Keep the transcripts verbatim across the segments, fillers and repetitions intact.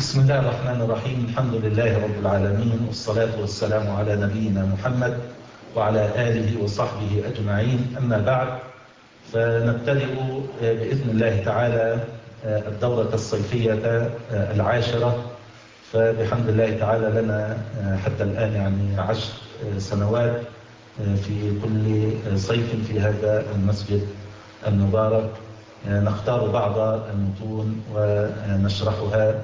بسم الله الرحمن الرحيم. الحمد لله رب العالمين، والصلاة والسلام على نبينا محمد وعلى آله وصحبه أجمعين. أما بعد، فنبتدئ بإذن الله تعالى الدورة الصيفية العاشرة. فبحمد الله تعالى لنا حتى الآن يعني عشر سنوات في كل صيف في هذا المسجد المبارك نختار بعض المتون ونشرحها.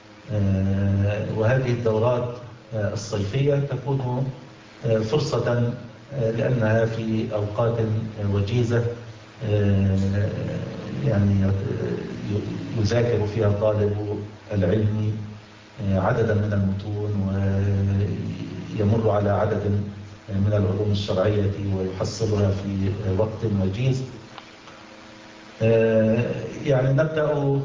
وهذه الدورات الصيفية تكون فرصة لأنها في أوقات وجيزة يعني يذاكر فيها طالب العلم عددا من المتون ويمر على عدد من العلوم الشرعية ويحصلها في وقت وجيز. يعني نبدأ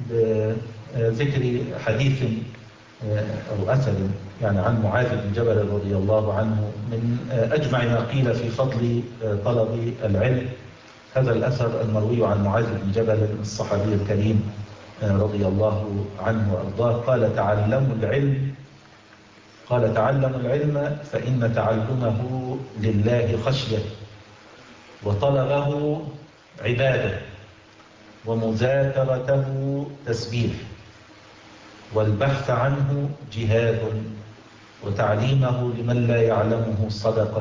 بذكر حديث أو أثر يعني عن معاذ بن جبل رضي الله عنه من أجمع ما قيل في فضل طلب العلم. هذا الأثر المروي عن معاذ بن جبل الصحابي الكريم رضي الله عنه وأرضاه قال تعلموا العلم قال تعلموا العلم فإن تعلمه لله خشية، وطلبه عبادة، ومذاكرته تسبيح، والبحث عنه جهاد، وتعليمه لمن لا يعلمه صدقة،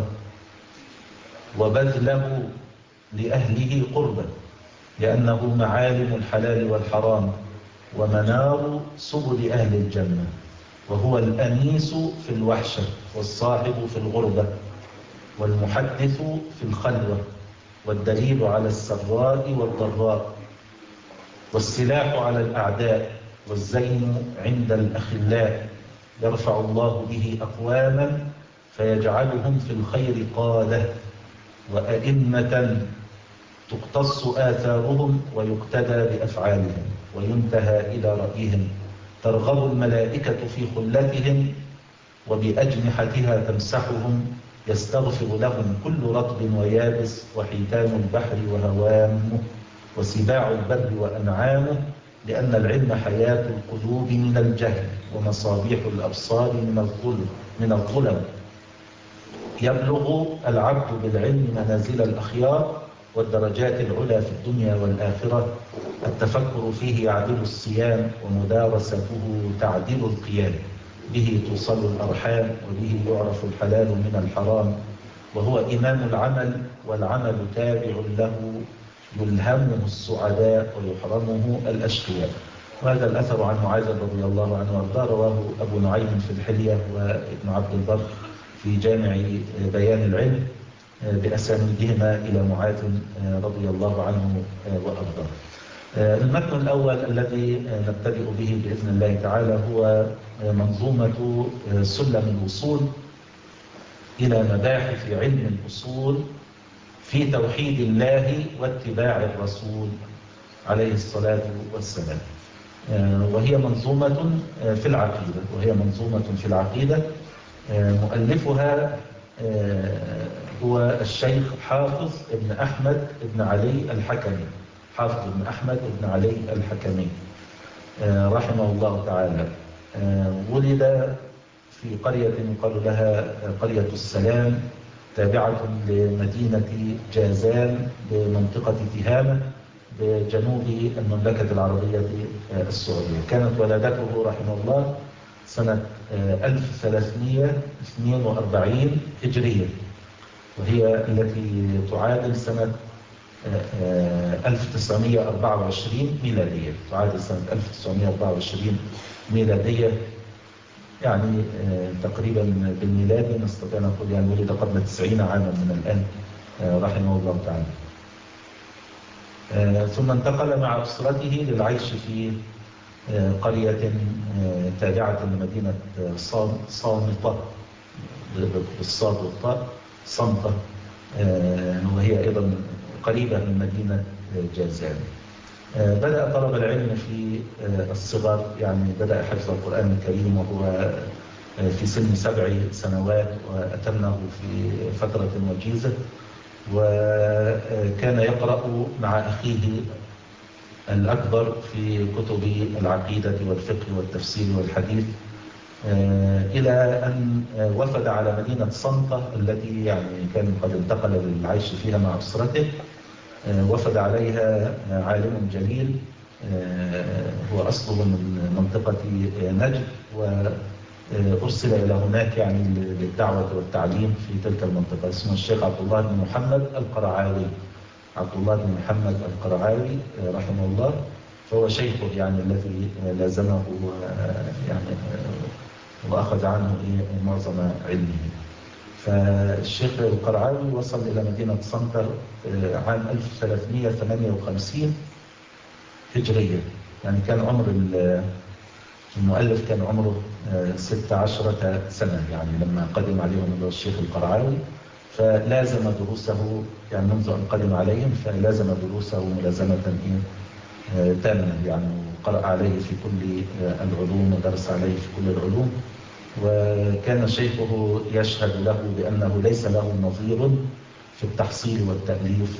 وبذله لأهله قربة، لأنه معالم الحلال والحرام ومنار سبل أهل الجنة، وهو الأنيس في الوحشة، والصاحب في الغربة، والمحدث في الخلوة، والدليل على السراء والضراء، والسلاح على الأعداء، والزين عند الأخلاء، يرفع الله به أقواما فيجعلهم في الخير قادة، وأئمة تقتص آثارهم ويقتدى بأفعالهم، وينتهى إلى رأيهم، ترغب الملائكة في خلتهم، وبأجنحتها تمسحهم، يستغفر لهم كل رطب ويابس، وحيتان البحر وهوامه، وسباع البر وأنعامه، لأن العلم حياة القلوب من الجهل، ومصابيح الأبصار من الظلم من الظلم يبلغ العبد بالعلم منازل الأخيار والدرجات العلى في الدنيا والآخرة. التفكر فيه يعدل الصيام، ومدارسته تعدل القيام، به توصل الأرحام، وبه يعرف الحلال من الحرام، وهو إمام العمل، والعمل تابع له، يلهمه السعداء ويحرمه الأشقياء. وهذا الأثر عن معاذ رضي الله عنه وارضاه رواه أبو نعيم في الحلية وابن عبد البر في جامع بيان العلم بأسانيدهما إلى معاذ رضي الله عنه وارضاه. المتن الأول الذي نبتدئ به بإذن الله تعالى هو منظومة سلم الوصول إلى مباحث علم الأصول في توحيد الله واتباع الرسول عليه الصلاة والسلام. وهي منظومة في العقيدة وهي منظومة في العقيدة مؤلفها هو الشيخ حافظ ابن أحمد ابن علي الحكمي حافظ ابن أحمد ابن علي الحكمي رحمه الله تعالى. ولد في قرية يقال لها قرية السلام، تابعة لمدينة جازان بمنطقة تهامة بجنوب المملكة العربية السعودية. كانت ولادته رحمه الله سنة ألف وثلاثمائة واثنين وأربعين هجرية، وهي التي تعادل سنة ألف وتسعمائة وأربعة وعشرين ميلادية تعادل سنة ألف وتسعمائة وأربعة وعشرين ميلادية، يعني تقريبا بالميلاد نستطيع نقول يعني ولد قبل تسعين عاما من الآن رحمه الله تعالى. ثم انتقل مع أسرته للعيش في قرية تابعة لمدينة صامتة بالصاد والطاء صمتة، وهي أيضا قريبة من مدينة جازان. بدأ طلب العلم في الصغر، يعني بدأ حفظ القرآن الكريم وهو في سن سبع سنوات، وأتمه في فترة وجيزة، وكان يقرأ مع أخيه الأكبر في كتب العقيدة والفقه والتفسير والحديث، إلى أن وفد على مدينة صنطة التي يعني كان قد انتقل للعيش فيها مع أسرته. وفد عليها عالم جليل هو أصله من منطقة نجد، وأرسل إلى هناك يعني للدعوة والتعليم في تلك المنطقة، اسمه الشيخ عبد الله بن محمد القرعاوي. عبد الله بن محمد القرعاوي رحمه الله، فهو شيخه يعني الذي لازمه يعني وأخذ عنه معظم علمه. فالشيخ القرعاوي وصل إلى مدينة صنطة عام ألف وثلاثمائة وثمانية وخمسين هجرية، يعني كان عمر المؤلف كان عمره ستة عشرة سنة يعني لما قدم عليهم الشيخ القرعاوي، فلازم دروسه يعني منذ أن قدم عليهم، فلازم دروسه ملازمة تامة يعني، وقرأ عليه في كل العلوم ودرس عليه في كل العلوم. وكان شيخه يشهد له بأنه ليس له نظير في التحصيل والتأليف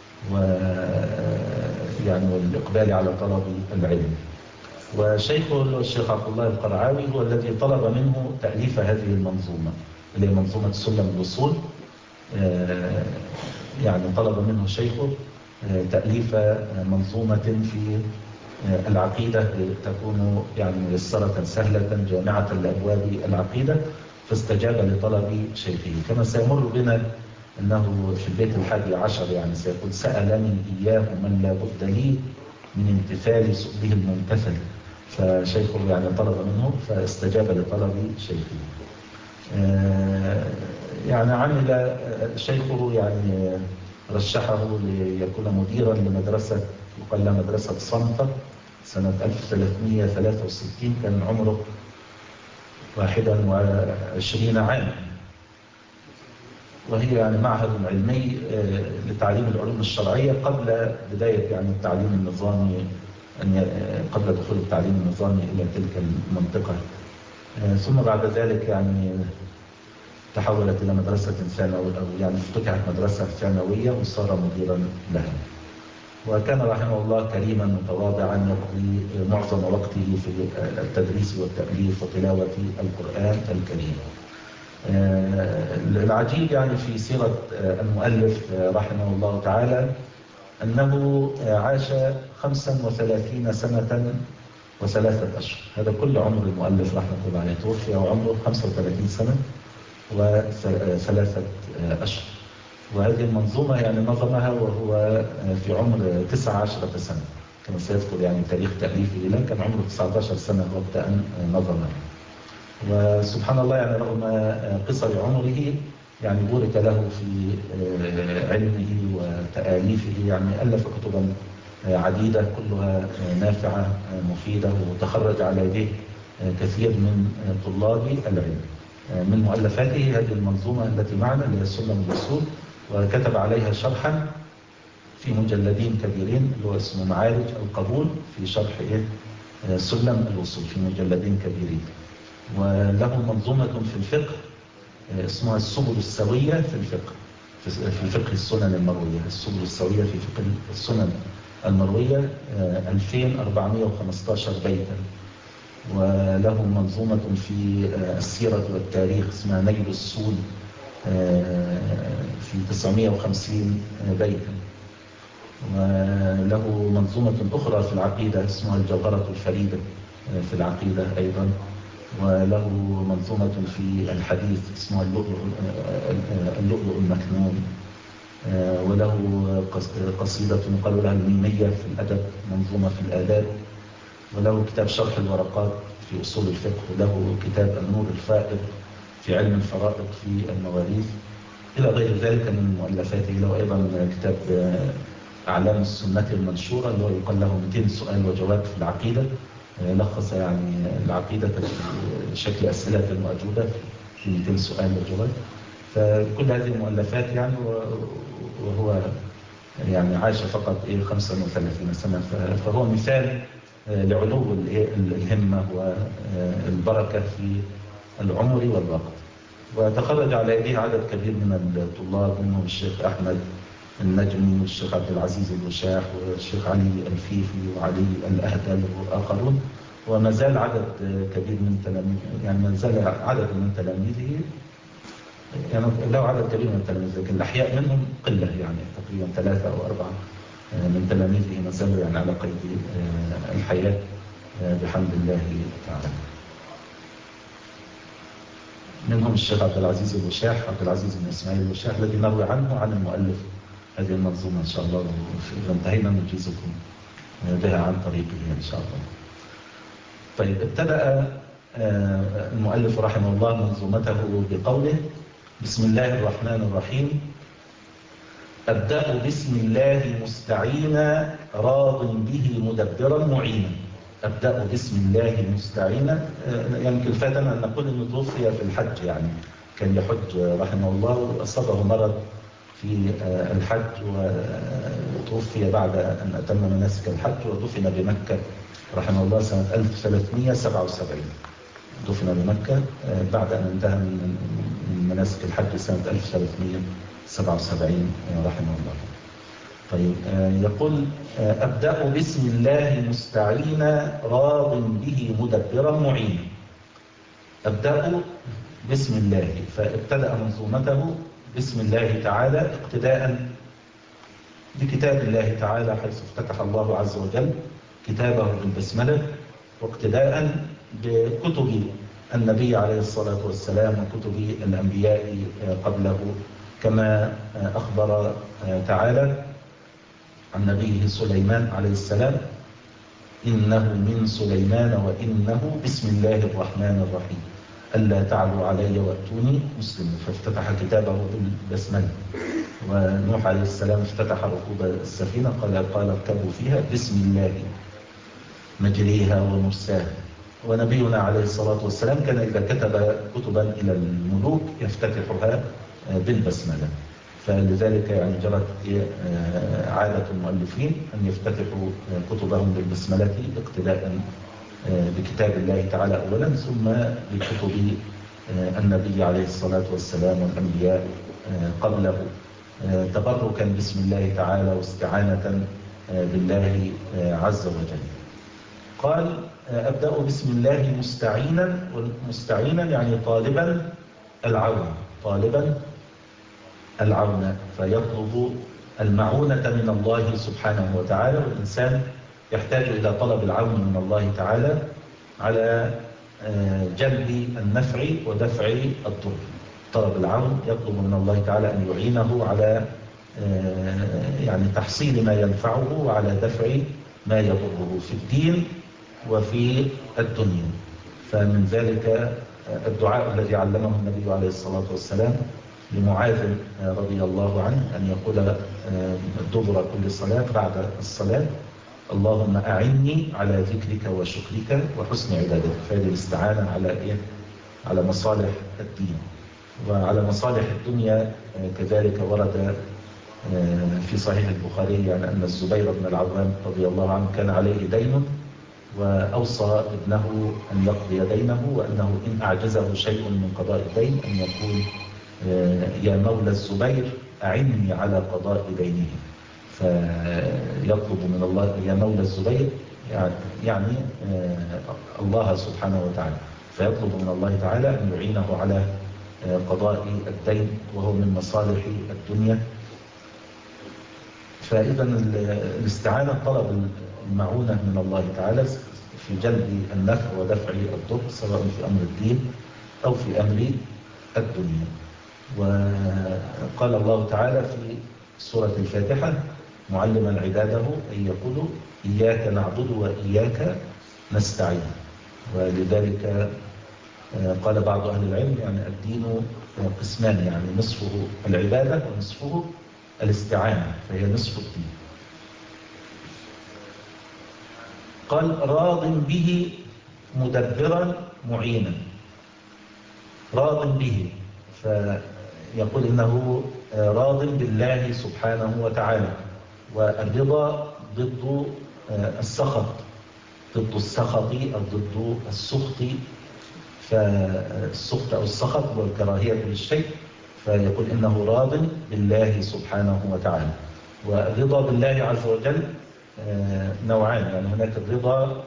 ويعني والإقبال على طلب العلم. وشيخه الشيخ عبد الله القرعاوي هو الذي طلب منه تأليف هذه المنظومة اللي هي منظومة سلم الوصول. يعني طلب منه شيخه تأليف منظومة في العقيدة تكون يعني ميسرة سهلة جامعة لأبواب العقيدة، فاستجاب لطلب شيخه. كما سيمر بنا أنه في البيت الحادي عشر يعني سيقول: سألني إياه من لا بد لي من امتثال سؤله الممتثل. فشيخه يعني طلب منه فاستجاب لطلب شيخه. يعني عمل شيخه يعني رشحه ليكون مديرا لمدرسة يقال لها مدرسة صنطة سنة ألف وثلاثمائة وثلاثة وستين، كان عمره واحدا وعشرين عاما، وهي يعني معهد علمي لتعليم العلوم الشرعية قبل بداية يعني التعليم النظامي، قبل دخول التعليم النظامي إلى تلك المنطقة. ثم بعد ذلك يعني تحولت إلى مدرسة ثانوية، أو يعني افتتحت مدرسة ثانوية وصار مديرا لها. وكان رحمه الله كريما متواضعا يقضي معظم وقته في التدريس والتأليف وتلاوة القرآن الكريم. العجيب يعني في سيرة المؤلف رحمه الله تعالى أنه عاش خمسا وثلاثين سنة وثلاثة أشهر. هذا كل عمر المؤلف رحمه الله عليه، توفي وعمره خمسة وثلاثين سنة وثلاثة أشهر. وهذه المنظومة يعني نظمها وهو في عمر تسعة عشرة سنة، كما سيذكر يعني تاريخ تأليفه له، كان عمره تسعة عشر سنة وقت أن نظمها. وسبحان الله يعني رغم قصر عمره يعني بورك له في علمه وتآليفه، يعني ألف كتبا عديدة كلها نافعة مفيدة، وتخرج على يديه كثير من طلاب العلم. من مؤلفاته هذه المنظومة التي معنا اللي هي سلم الوصول، وكتب عليها شرحا في مجلدين كبيرين اللي هو اسمه معارج القبول في شرح إيه سلم الوصول في مجلدين كبيرين. وله منظومة في الفقه اسمها السبل السوية في الفقه في فقه السنن المروية. السبل السوية في فقه السنن المروية ألفين وأربعمائة وخمسة عشر بيتا. وله منظومة في السيرة والتاريخ اسمها نيل السود في تسعمائة وخمسين بيتا. وله منظومة أخرى في العقيدة اسمها الجوهرة الفريدة في العقيدة أيضا. وله منظومة في الحديث اسمها اللؤلؤ اللؤلؤ المكنون. وله قصيدة يقال لها الميمية في الأدب، منظومة في الآداب. وله كتاب شرح الورقات في أصول الفقه، وله كتاب النور الفائق في علم الفرائض في المواريث، إلى غير ذلك من مؤلفاته. له أيضا كتاب أعلام السنة المنشورة اللي هو يقال له مئتين سؤال وجواب في العقيدة، لخص يعني العقيدة في شكل أسئلة موجودة في مئتين سؤال وجواب. فكل هذه المؤلفات يعني وهو يعني عاش فقط إيه خمسة وثلاثين سنة، فهو مثال لعلو الهمة والبركة في العمر والوقت. وتخرج على يديه عدد كبير من الطلاب، منهم الشيخ أحمد النجمي والشيخ عبد العزيز الوشاح والشيخ علي الفيفي وعلي الأهدل وآخرون، وما زال عدد كبير من تلاميذه، يعني ما زال عدد من تلاميذه، يعني له عدد كبير من التلاميذ، لكن الأحياء منهم قلة، يعني تقريبا ثلاثة أو أربعة من تلاميذه ما زالوا يعني على قيد الحياة بحمد الله تعالى. منهم الشيخ عبد العزيز الوشاح، عبد العزيز بن إسماعيل الوشاح، الذي نروي عنه عن المؤلف هذه المنظومة إن شاء الله، إذا انتهينا نجيزكم بها عن طريقه إن شاء الله. طيب، ابتدأ المؤلف رحمه الله منظومته بقوله: بسم الله الرحمن الرحيم. أبدأ بسم الله مستعينا راض به مدبرا معينا. أبدأ بسم الله مستعينا، يمكن فاتنا أن نقول أنه توفي في الحج، يعني كان يحج رحمه الله وأصابه مرض في الحج وتوفي بعد أن أتم مناسك الحج، ودفن بمكة رحمه الله سنة ألف وثلاثمائة وسبعة وسبعين. دفن بمكة بعد أن انتهى من مناسك الحج سنة ألف وثلاثمائة وسبعة وسبعين رحمه الله. طيب، يقول: أبدأ بسم الله مستعينا راض به مدبرا معينا. أبدأ بسم الله، فابتدأ منظومته بسم الله تعالى اقتداء بكتاب الله تعالى، حيث افتتح الله عز وجل كتابه بالبسملة، واقتداء بكتب النبي عليه الصلاة والسلام وكتب الأنبياء قبله، كما أخبر تعالى عن نبيه سليمان عليه السلام: إنه من سليمان وإنه بسم الله الرحمن الرحيم ألا تعلوا علي وأتوني مسلمين. فافتتح كتابه بالبسملة. ونوح عليه السلام افتتح ركوب السفينة، قال قال اركبوا فيها بسم الله مجريها ومرساها. ونبينا عليه الصلاة والسلام كان إذا كتب كتبا إلى الملوك يفتتحها بالبسملة، فلذلك يعني جرت عادة المؤلفين أن يفتتحوا كتبهم بالبسملة اقتداء بكتاب الله تعالى أولا، ثم بكتب النبي عليه الصلاة والسلام والأنبياء قبله، تبركا بسم الله تعالى واستعانة بالله عز وجل. قال: أبدأ بسم الله مستعينا، مستعينا يعني طالبا العون، طالبا العون، فيطلب المعونة من الله سبحانه وتعالى. والإنسان يحتاج إلى طلب العون من الله تعالى على جلب النفع ودفع الضر. طلب العون يطلب من الله تعالى أن يعينه على يعني تحصيل ما ينفعه وعلى دفع ما يضره في الدين وفي الدنيا. فمن ذلك الدعاء الذي علمه النبي عليه الصلاة والسلام لمعاذ رضي الله عنه، أن يقول دبر كل صلاة بعد الصلاة: اللهم أعني على ذكرك وشكرك وحسن عبادتك. فهذه الاستعانة على إيه؟ على مصالح الدين وعلى مصالح الدنيا. كذلك ورد في صحيح البخاري يعني أن الزبير بن العوام رضي الله عنه كان عليه دين، وأوصى ابنه أن يقضي دينه، وأنه إن أعجزه شيء من قضاء الدين أن يقول: يا مولى الزبير أعني على قضاء دينه. فيطلب من الله يا مولى الزبير، يعني الله سبحانه وتعالى، فيطلب من الله تعالى أن يعينه على قضاء الدين، وهو من مصالح الدنيا. فإذا الاستعانة طلب المعونة من الله تعالى في جلب النفع ودفع الضر، سواء في أمر الدين أو في أمر الدنيا. وقال الله تعالى في سورة الفاتحة معلما عباده أن يقولوا: إياك نعبد وإياك نستعين. ولذلك قال بعض أهل العلم يعني الدين قسمان، يعني نصفه العبادة ونصفه الاستعانة، فهي نصف الدين. قال: راض به مدبرا معينا. راض به، فيقول إنه راض بالله سبحانه وتعالى. والرضا ضد السخط، ضد السخط أو ضد السخط. فالسخط أو السخط هو الكراهية للشيء، فيقول إنه راض بالله سبحانه وتعالى. والرضا بالله عز وجل نوعان، يعني هناك الرضا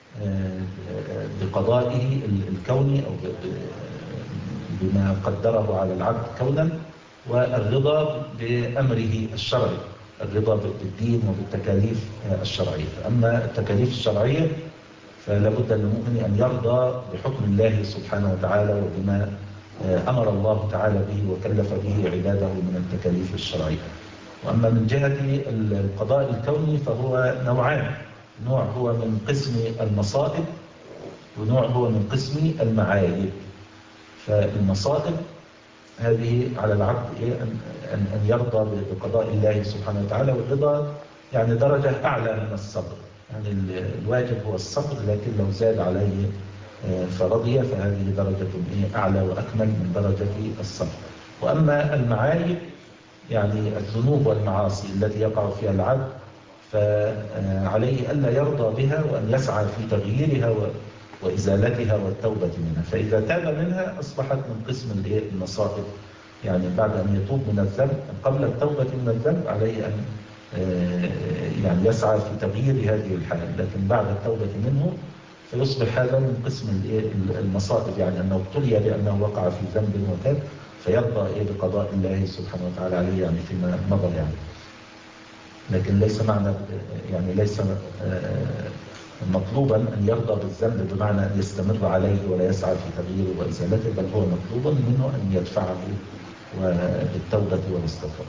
بقضائه الكوني أو بما قدره على العبد كونا، والرضا بأمره الشرعي، الرضا بالدين وبالتكاليف الشرعية. أما التكاليف الشرعية فلا بد للمؤمن أن يرضى بحكم الله سبحانه وتعالى وبما أمر الله تعالى به وكلف به عباده من التكاليف الشرعية. وأما من جهة القضاء الكوني فهو نوعان، نوع هو من قسم المصائب ونوع هو من قسم المعايب. فالمصائب هذه على العبد أن أن يرضى بقضاء الله سبحانه وتعالى، والرضا يعني درجة أعلى من الصبر، يعني الواجب هو الصبر، لكن لو زاد عليه فرضي فهذه درجة أعلى وأكمل من درجة الصبر. وأما المعايب يعني الذنوب والمعاصي التي يقع فيها العبد، فعليه ألا يرضى بها وأن يسعى في تغييرها وإزالتها والتوبة منها. فإذا تاب منها أصبحت من قسم المصائب، يعني بعد أن يتوب من الذنب قبل التوبة من الذنب عليه أن يعني يسعى في تغيير هذه الحال، لكن بعد التوبة منه فيصبح هذا من قسم المصائب، يعني أنه ابتلي بأنه وقع في ذنب وتاب فيرضى بقضاء الله سبحانه وتعالى عليه، يعني فيما مضى يعني. لكن ليس معنى يعني ليس مطلوبا أن يرضى بالذنب بمعنى أن يستمر عليه ولا يسعى في تغييره وإزالته، بل هو مطلوب منه أن يدفعه بالتوبة والاستغفار.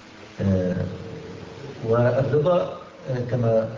والرضا كما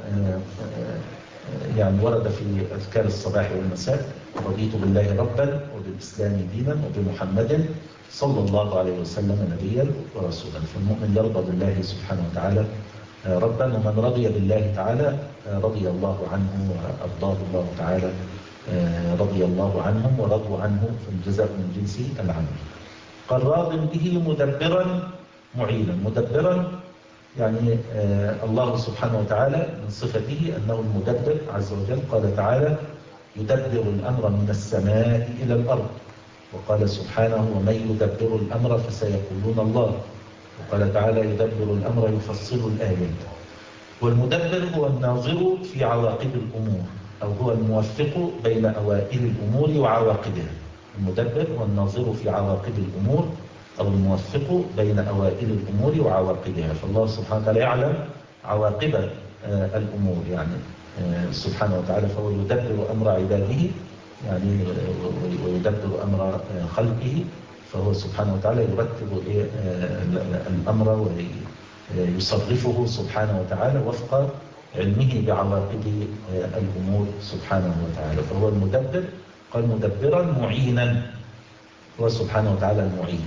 يعني ورد في أذكار الصباح والمساء: رضيت بالله ربا وبالإسلام دينا وبمحمد صلى الله عليه وسلم نبيا ورسولا. فالمؤمن يرضى بالله سبحانه وتعالى ربا، ومن رضي بالله تعالى رضي الله عنه وأرضاه الله تعالى، رضي الله عنهم ورضوا عنه، فالجزاء من جنس العمل. قال راض به مدبرا معينا. مدبرا يعني الله سبحانه وتعالى من صفته أنه المدبر عز وجل. قال تعالى: يدبر الأمر من السماء إلى الأرض. وقال سبحانه: ومن يدبر الأمر فسيقولون الله. وقال تعالى: يدبر الأمر يفصل الآيات. والمدبر هو الناظر في عواقب الأمور، أو هو الموفق بين أوائل الأمور وعواقبها. المدبر هو الناظر في عواقب الأمور أو الموفق بين أوائل الأمور وعواقبها. فالله سبحانه وتعالى يعلم عواقب الأمور يعني سبحانه وتعالى، فهو يدبر أمر عباده يعني ويدبر أمر خلقه. فهو سبحانه وتعالى يرتب الأمر ويصرفه سبحانه وتعالى وفق علمه بعواقب الأمور سبحانه وتعالى. فهو المدبر. قال مدبرا معينا، هو سبحانه وتعالى المعين،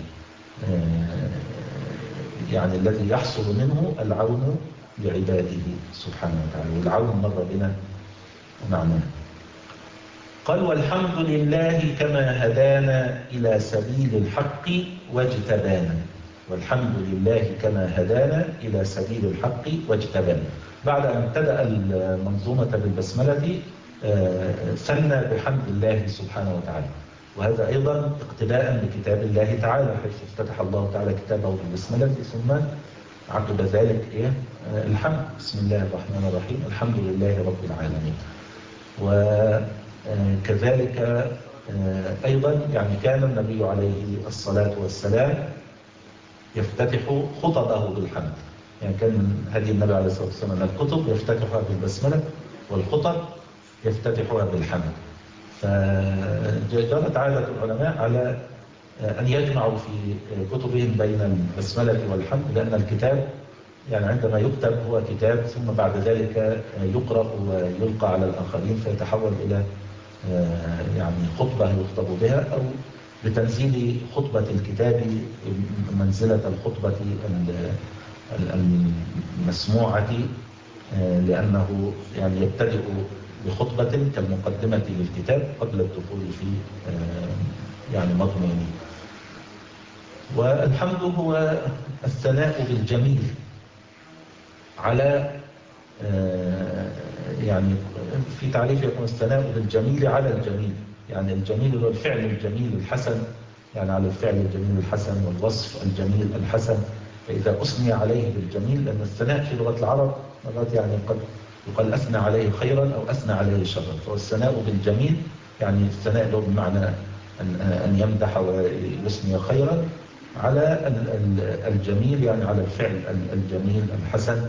يعني الذي يحصل منه العون لعباده سبحانه وتعالى. والعون مر بنا معناه. قال: والحمد لله كما هدانا إلى سبيل الحق واجتبانا. والحمد لله كما هدانا إلى سبيل الحق واجتبانا. بعد أن ابتدأ المنظومة بالبسملة ثنى بحمد الله سبحانه وتعالى، وهذا أيضا اقتداء بكتاب الله تعالى، حيث افتتح الله تعالى كتابه بالبسملة ثم عقب ذلك إيه؟ الحمد. بسم الله الرحمن الرحيم، الحمد لله رب العالمين. وكذلك أيضا يعني كان النبي عليه الصلاة والسلام يفتتح خطبه بالحمد. يعني كان من هدي النبي عليه الصلاة والسلام الكتب يفتتحها بالبسملة والخطب يفتتحها بالحمد. فجرت عادة العلماء على أن يجمعوا في كتبهم بين البسملة والحمد، لأن الكتاب يعني عندما يكتب هو كتاب، ثم بعد ذلك يقرأ ويلقى على الآخرين فيتحول إلى يعني خطبة يخطب بها، أو بتنزيل خطبة الكتاب منزلة الخطبة المسموعة، لأنه يعني يبتدئ بخطبة كالمقدمة للكتاب قبل الدخول في يعني مضمونه. والحمد هو الثناء بالجميل على يعني في تعريف يكون الثناء بالجميل على الجميل، يعني الجميل هو الفعل الجميل الحسن يعني على الفعل الجميل الحسن والوصف الجميل الحسن. فإذا أثني عليه بالجميل، لأن الثناء في لغة العرب مرات يعني قد يقال أثنى عليه خيرا أو أثنى عليه شرا، فالثناء بالجميل يعني الثناء له بمعنى أن يمدح ويثني خيرا على الجميل، يعني على الفعل الجميل الحسن.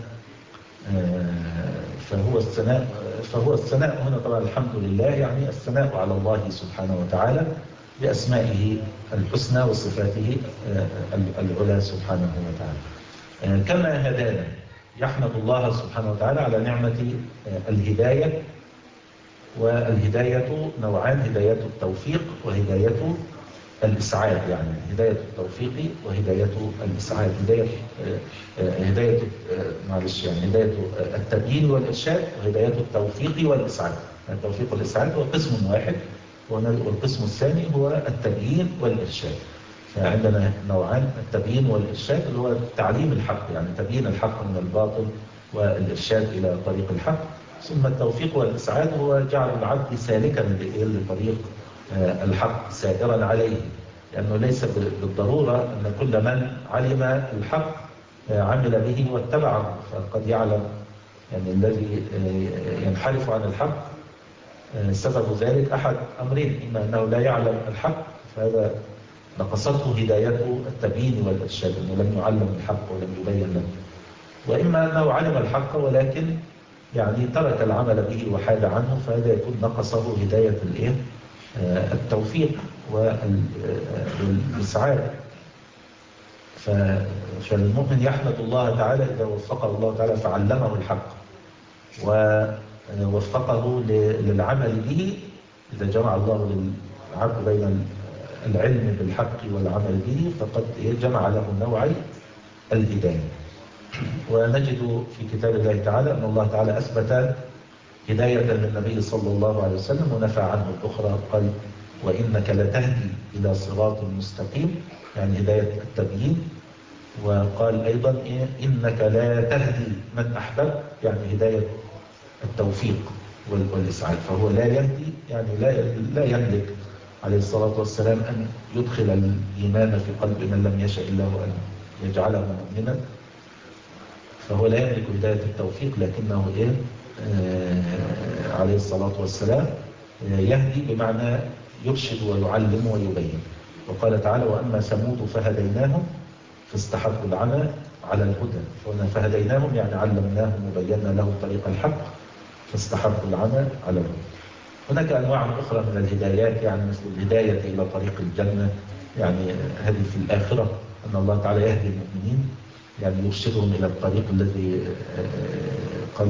فهو الثناء فهو الثناء هنا طبعا الحمد لله، يعني الثناء على الله سبحانه وتعالى بأسمائه الحسنى وصفاته العلى سبحانه وتعالى. كما هدانا، يحمد الله سبحانه وتعالى على نعمة الهداية. والهداية نوعان: هداية التوفيق وهداية الإسعاد. يعني هداية التوفيق وهداية الإسعاد، هداية هداية معلش يعني هداية التبيين والإرشاد وهداية التوفيق والإسعاد. التوفيق والإسعاد هو قسم واحد، والقسم الثاني هو التبيين والإرشاد. فعندنا نوعان: التبيين والإرشاد اللي هو تعليم الحق، يعني تبيين الحق من الباطل والإرشاد إلى طريق الحق. ثم التوفيق والإسعاد هو جعل العبد سالكا لطريق الحق سائرا عليه، لأنه ليس بالضرورة أن كل من علم الحق عمل به واتبعه، فقد يعلم يعني الذي ينحرف عن الحق سبب ذلك أحد أمرين: إما أنه لا يعلم الحق فهذا نقصته هدايته التبيين والإرشاد، أنه لم يعلم الحق ولم يبين له، وإما أنه علم الحق ولكن يعني ترك العمل به وحاد عنه، فهذا يكون نقصه هداية الإيه؟ التوفيق والإسعاد. فالمؤمن يحمد الله تعالى إذا وفقه الله تعالى فعلمه الحق ووفقه للعمل به. إذا جمع الله للعبد بين العلم بالحق والعمل به فقد جمع له نوعي الهداية. ونجد في كتاب الله تعالى أن الله تعالى أثبت هداية للنبي صلى الله عليه وسلم ونفى عنه الأخرى، قال: وإنك لتهدي إلى صراط مستقيم، يعني هداية التبيين. وقال أيضا إيه؟ إنك لا تهدي من أحببت، يعني هداية التوفيق والإسعاد. فهو لا يهدي، يعني لا لا يملك عليه الصلاة والسلام أن يدخل الإيمان في قلب من لم يشاء الله أن يجعله مؤمنا، فهو لا يملك هداية التوفيق، لكنه إيه؟ آه عليه الصلاة والسلام يهدي بمعنى يرشد ويعلم ويبين. وقال تعالى: وأما ثمود فهديناهم فاستحبوا العمى على الهدى. فهنا فهديناهم يعني علمناهم وبينا لهم طريق الحق فاستحبوا العمى على الهدى. هناك أنواع أخرى من الهدايات، يعني مثل الهداية إلى طريق الجنة، يعني هذه في الآخرة، أن الله تعالى يهدي المؤمنين، يعني يرشدهم إلى الطريق الذي قال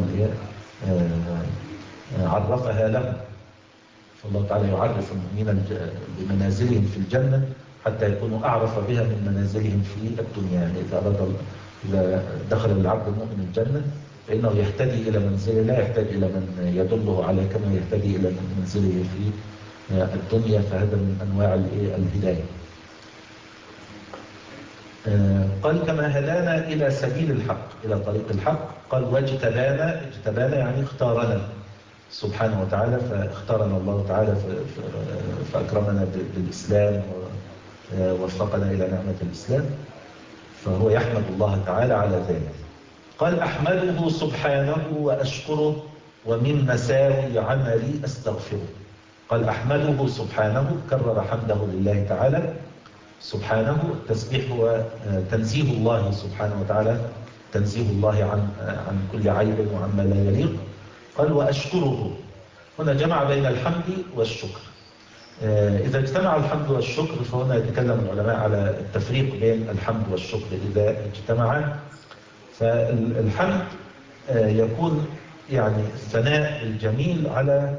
عرفها لهم. فالله تعالى يعرف المؤمنين بمنازلهم في الجنة حتى يكونوا أعرف بها من منازلهم في الدنيا. يعني إذا أراد إذا دخل العبد المؤمن الجنة فإنه يحتدي إلى منزله، لا يحتاج إلى من يدله على كما يحتدي إلى منزله في الدنيا. فهذا من أنواع الهداية. قال: كما هدانا إلى سبيل الحق، إلى طريق الحق. قال: واجتبانا، اجتبانا يعني اختارنا سبحانه وتعالى، فاختارنا الله تعالى فأكرمنا بالإسلام ووفقنا إلى نعمة الإسلام، فهو يحمد الله تعالى على ذلك. قال: أحمده سبحانه وأشكره ومن مساوي عملي أستغفره. قال: أحمده سبحانه، كرر حمده لله تعالى سبحانه. التسبيح هو تنزيه الله سبحانه وتعالى، تنزيه الله عن عن كل عيب وعما لا يليق. قال: وأشكره، هنا جمع بين الحمد والشكر. إذا اجتمع الحمد والشكر فهنا يتكلم العلماء على التفريق بين الحمد والشكر إذا اجتمعا. فالحمد يكون يعني الثناء الجميل على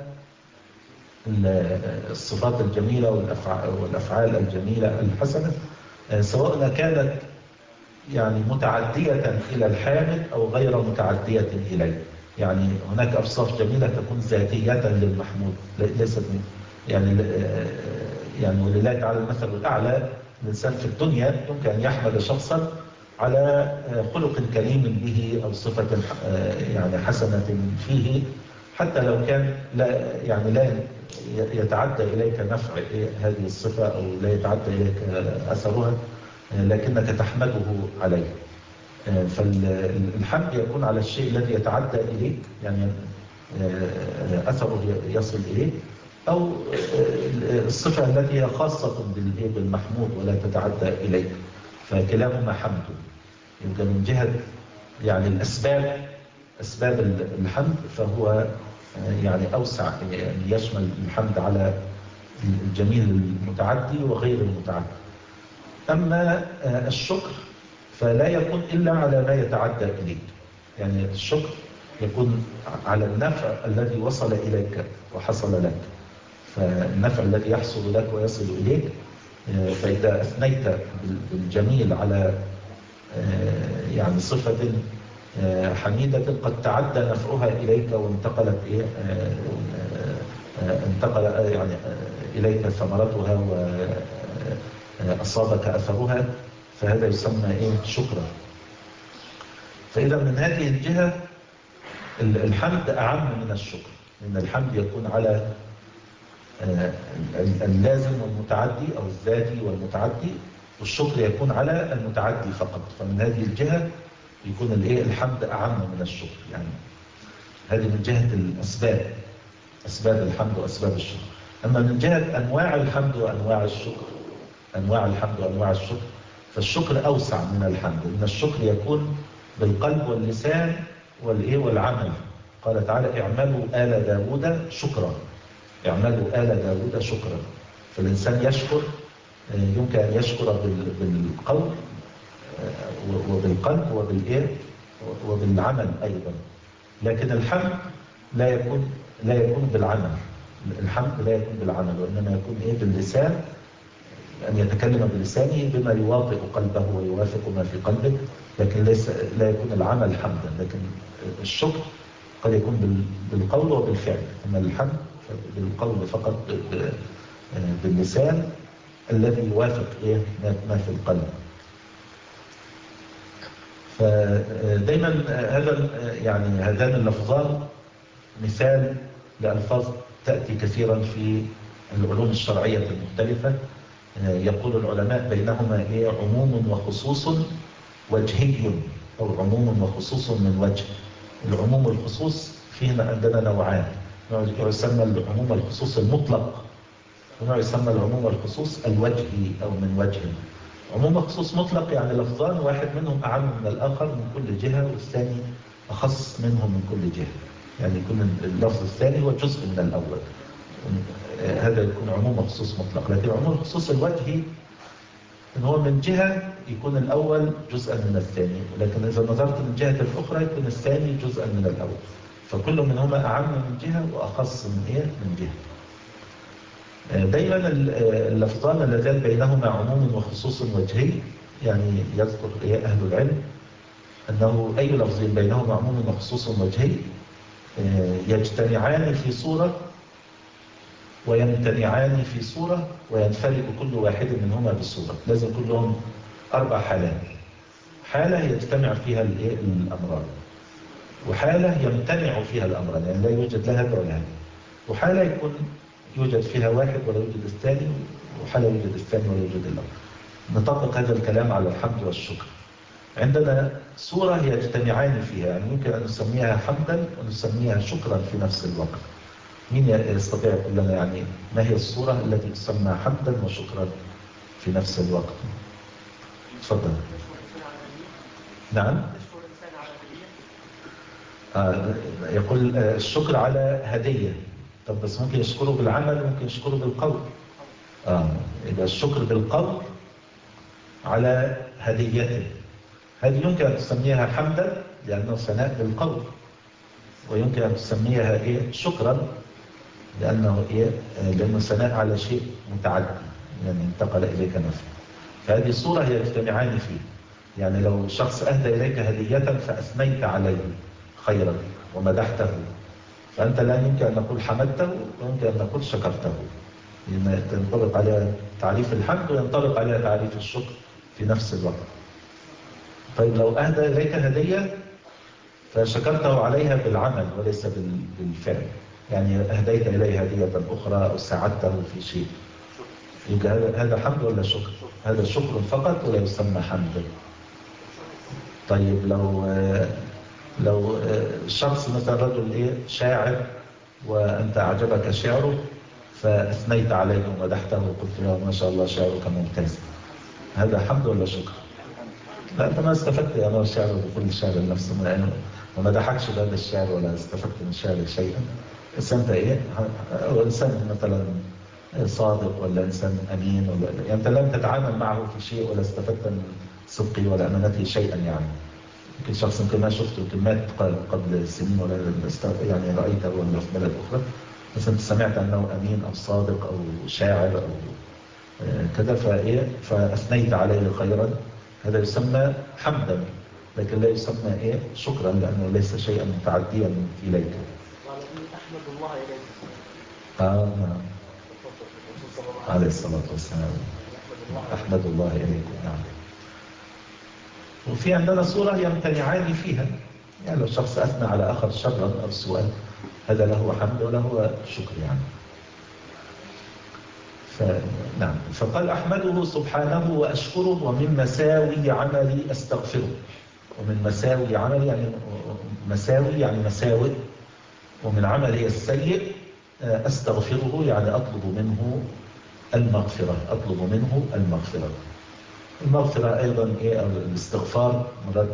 الصفات الجميلة والأفعال الجميلة الحسنة، سواء كانت يعني متعدية إلى الحامد أو غير متعدية إليه. يعني هناك أوصاف جميلة تكون ذاتية للمحمود، ليست يعني يعني ولله تعالى المثل الأعلى. الإنسان في الدنيا يمكن أن يحمد شخصا على خلق كريم به أو صفة يعني حسنة فيه، حتى لو كان لا يعني لا يتعدى إليك نفع هذه الصفة أو لا يتعدى إليك أثرها، لكنك تحمده عليه. فالحمد يكون على الشيء الذي يتعدى إليك، يعني أثره يصل إليك، أو الصفة التي هي خاصة بالمحمود ولا تتعدى إليك، فكلاهما حمد. يبقى من جهة يعني الأسباب، أسباب الحمد، فهو يعني أوسع، يعني يشمل الحمد على الجميل المتعدي وغير المتعدي. أما الشكر فلا يكون إلا على ما يتعدى إليك، يعني الشكر يكون على النفع الذي وصل إليك وحصل لك، فالنفع الذي يحصل لك ويصل إليك، فإذا أثنيت بالجميل على يعني صفة حميدة قد تعدى نفعها إليك وانتقلت إيه انتقل يعني إليك ثمرتها وأصابك أثرها، فهذا يسمى إيه شكرا. فإذا من هذه الجهة الحمد أعم من الشكر، لأن الحمد يكون على اللازم والمتعدي أو الذاتي والمتعدي، والشكر يكون على المتعدي فقط. فمن هذه الجهة يكون الايه الحمد أعم من الشكر. يعني هذه من جهة الأسباب، أسباب الحمد وأسباب الشكر. أما من جهة أنواع الحمد وأنواع الشكر، أنواع الحمد وأنواع الشكر، فالشكر أوسع من الحمد، لأن الشكر يكون بالقلب واللسان والإيه والعمل. قال تعالى اعملوا آل داود شكرا، اعملوا آل داود شكرا. فالإنسان يشكر، يمكن أن يشكر بالقول وبالقلب وبالإيه وبالعمل أيضا، لكن الحمد لا يكون لا يكون بالعمل. الحمد لا يكون بالعمل، وإنما يكون إيه باللسان، أن يتكلم بلسانه بما يوافق قلبه ويوافق ما في قلبه، لكن ليس لا يكون العمل حمدا. لكن الشكر قد يكون بالقول وبالفعل، أما الحمد بالقول فقط باللسان الذي يوافق إيه ما في القلب. فدايما هذا يعني هذان اللفظان مثال لألفاظ تأتي كثيرا في العلوم الشرعية المختلفة. يقول العلماء بينهما إيه عموم وخصوص وجهي، أو عموم وخصوص من وجه. العموم والخصوص فينا عندنا نوعان، نوع يسمى العموم والخصوص المطلق، ونوع يسمى العموم والخصوص الوجهي أو من وجه. عموم وخصوص مطلق يعني لفظان واحد منهم أعم من الآخر من كل جهة، والثاني أخص منه من كل جهة، يعني يكون اللفظ الثاني هو جزء من الأول. هذا يكون عموم وخصوص مطلق. لكن عموم الخصوص الوجهي إن هو من جهة يكون الأول جزءا من الثاني، لكن إذا نظرت من جهة الأخرى يكون الثاني جزءا من الأول. فكل منهما أعم من جهة وأخص من إيه من جهة. دايما اللفظان اللذان بينهما عموم وخصوص وجهي، يعني يذكر إيه أهل العلم أنه أي لفظ بينهما عموم وخصوص وجهي يجتمعان في صورة ويمتنعان في صورة وينفرد كل واحد منهما بصورة. لازم كلهم أربع حالات: حالة يجتمع فيها الأمران، وحالة يمتنع فيها الأمران يعني لا يوجد لا هذا ولا هذا، وحالة يكون يوجد فيها واحد ولا يوجد الثاني، وحالة يوجد الثاني ولا يوجد الأول. نطبق هذا الكلام على الحمد والشكر. عندنا صورة يجتمعان فيها، يعني ممكن أن نسميها حمدا ونسميها شكرا في نفس الوقت. مين يستطيع يقول لنا يعني ما هي الصورة التي تسمى حمدا وشكرا في نفس الوقت؟ تفضل. نعم. آه يقول آه الشكر على هدية. طب بس ممكن يشكره بالعمل وممكن يشكره بالقول. آه يبقى الشكر بالقول على هديته، هذه يمكن أن تسميها حمدا لأنه ثناء بالقول، ويمكن أن تسميها إيه شكرا لأنه إيه لأنه ثناء على شيء متعدي يعني انتقل إليك نفسه. فهذه الصورة هي يجتمعان فيه. يعني لو شخص أهدى إليك هدية فأثنيت عليه خيرا ومدحته، فأنت لا يمكن أن نقول حمدته ويمكن أن نقول شكرته، لأن ينطبق عليها تعريف الحمد وينطبق عليها تعريف الشكر في نفس الوقت. طيب لو أهدى إليك هدية فشكرته عليها بالعمل وليس بالفعل، يعني أهديت إليه هدية أخرى أو ساعدته في شيء، يبقى هذا هذا حمد ولا شكر؟ هذا شكر فقط ولا يسمى حمد؟ طيب لو لو شخص مثلا رجل إيه شاعر وأنت أعجبك شعره فأثنيت عليه ومدحته وقلت له ما شاء الله شعرك ممتاز، هذا حمد ولا شكر؟ لا أنت ما استفدت يا نور شعره بكل شعر نفسه، ما مدحكش بهذا الشعر ولا استفدت من شعرك شيئا. بس أنت إيه أو إنسان مثلا صادق ولا إنسان أمين ولا يعني أنت لم تتعامل معه في شيء ولا استفدت من صدقه ولا أمانته شيئا يعني. يمكن شخص يمكن ما شفته يمكن مات قبل سنين ولا يعني رأيته ولا في بلد أخرى، بس أنت سمعت أنه أمين أو صادق أو شاعر أو كذا فإيه فأثنيت عليه خيرا، هذا يسمى حمدا، لكن لا يسمى إيه شكرا لأنه ليس شيئا متعديا إليك. أحمد الله إليك. آه نعم. عليه الصلاة والسلام. أحمد الله إليكم. نعم. وفي عندنا صورة يمتنعان فيها، يعني لو شخص أثنى على آخر شرا أو سؤال هذا له حمد وله شكر يعني. فنعم. فقال أحمده سبحانه وأشكره ومن مساوي عملي أستغفره. ومن مساوي عملي يعني مساوي يعني مساوئ، ومن عملي السيء أستغفره يعني أطلب منه المغفرة، أطلب منه المغفرة. المغفرة أيضا إيه أو الاستغفار مرات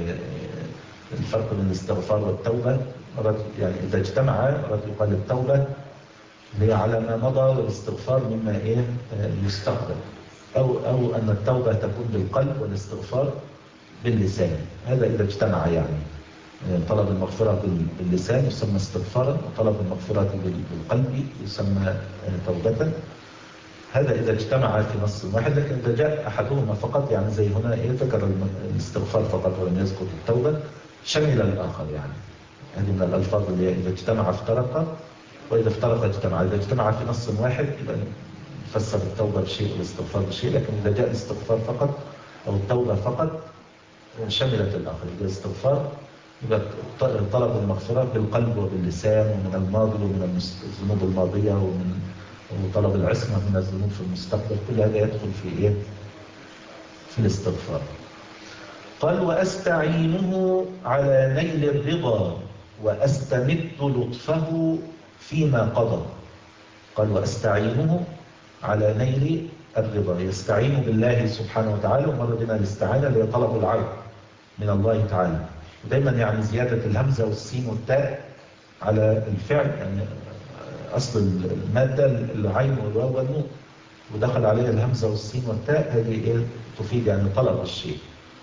الفرق بين الاستغفار والتوبة مرات يعني إذا اجتمع مرات يقال التوبة اللي هي على ما مضى والاستغفار مما إيه يستقبل، أو أو أن التوبة تكون بالقلب والاستغفار باللسان، هذا إذا اجتمع يعني طلب المغفرة باللسان يسمى استغفارا، وطلب المغفرة بالقلب يسمى توبة. هذا إذا اجتمع في نص واحد، لكن إذا جاء أحدهما فقط يعني زي هنا إيه ذكر الاستغفار فقط ولم يذكر التوبة شمل الآخر يعني. هذه من الألفاظ اللي إذا اجتمع افترق وإذا افترق اجتمع. إذا اجتمع في نص واحد يبقى نفسر التوبة بشيء والاستغفار بشيء، لكن إذا جاء الاستغفار فقط أو التوبة فقط شملت الآخر. إذا استغفار يبقى طلب المغفرة بالقلب وباللسان ومن الماضي ومن الذنوب الماضية ومن وطلب العصمة من الذنوب في المستقبل، كل هذا يدخل في إيه؟ في الاستغفار. قال وأستعينه على نيل الرضا وأستمد لطفه فيما قضى. قال وأستعينه على نيل الرضا، يستعين بالله سبحانه وتعالى، ومر بنا الاستعانة اللي هي طلب العون من الله تعالى، ودايما يعني زيادة الهمزة والسين والتاء على الفعل، يعني أصل المادة العين والواو والنون ودخل عليها الهمزة والسين والتاء، هذه إيه تفيد يعني طلب الشيء.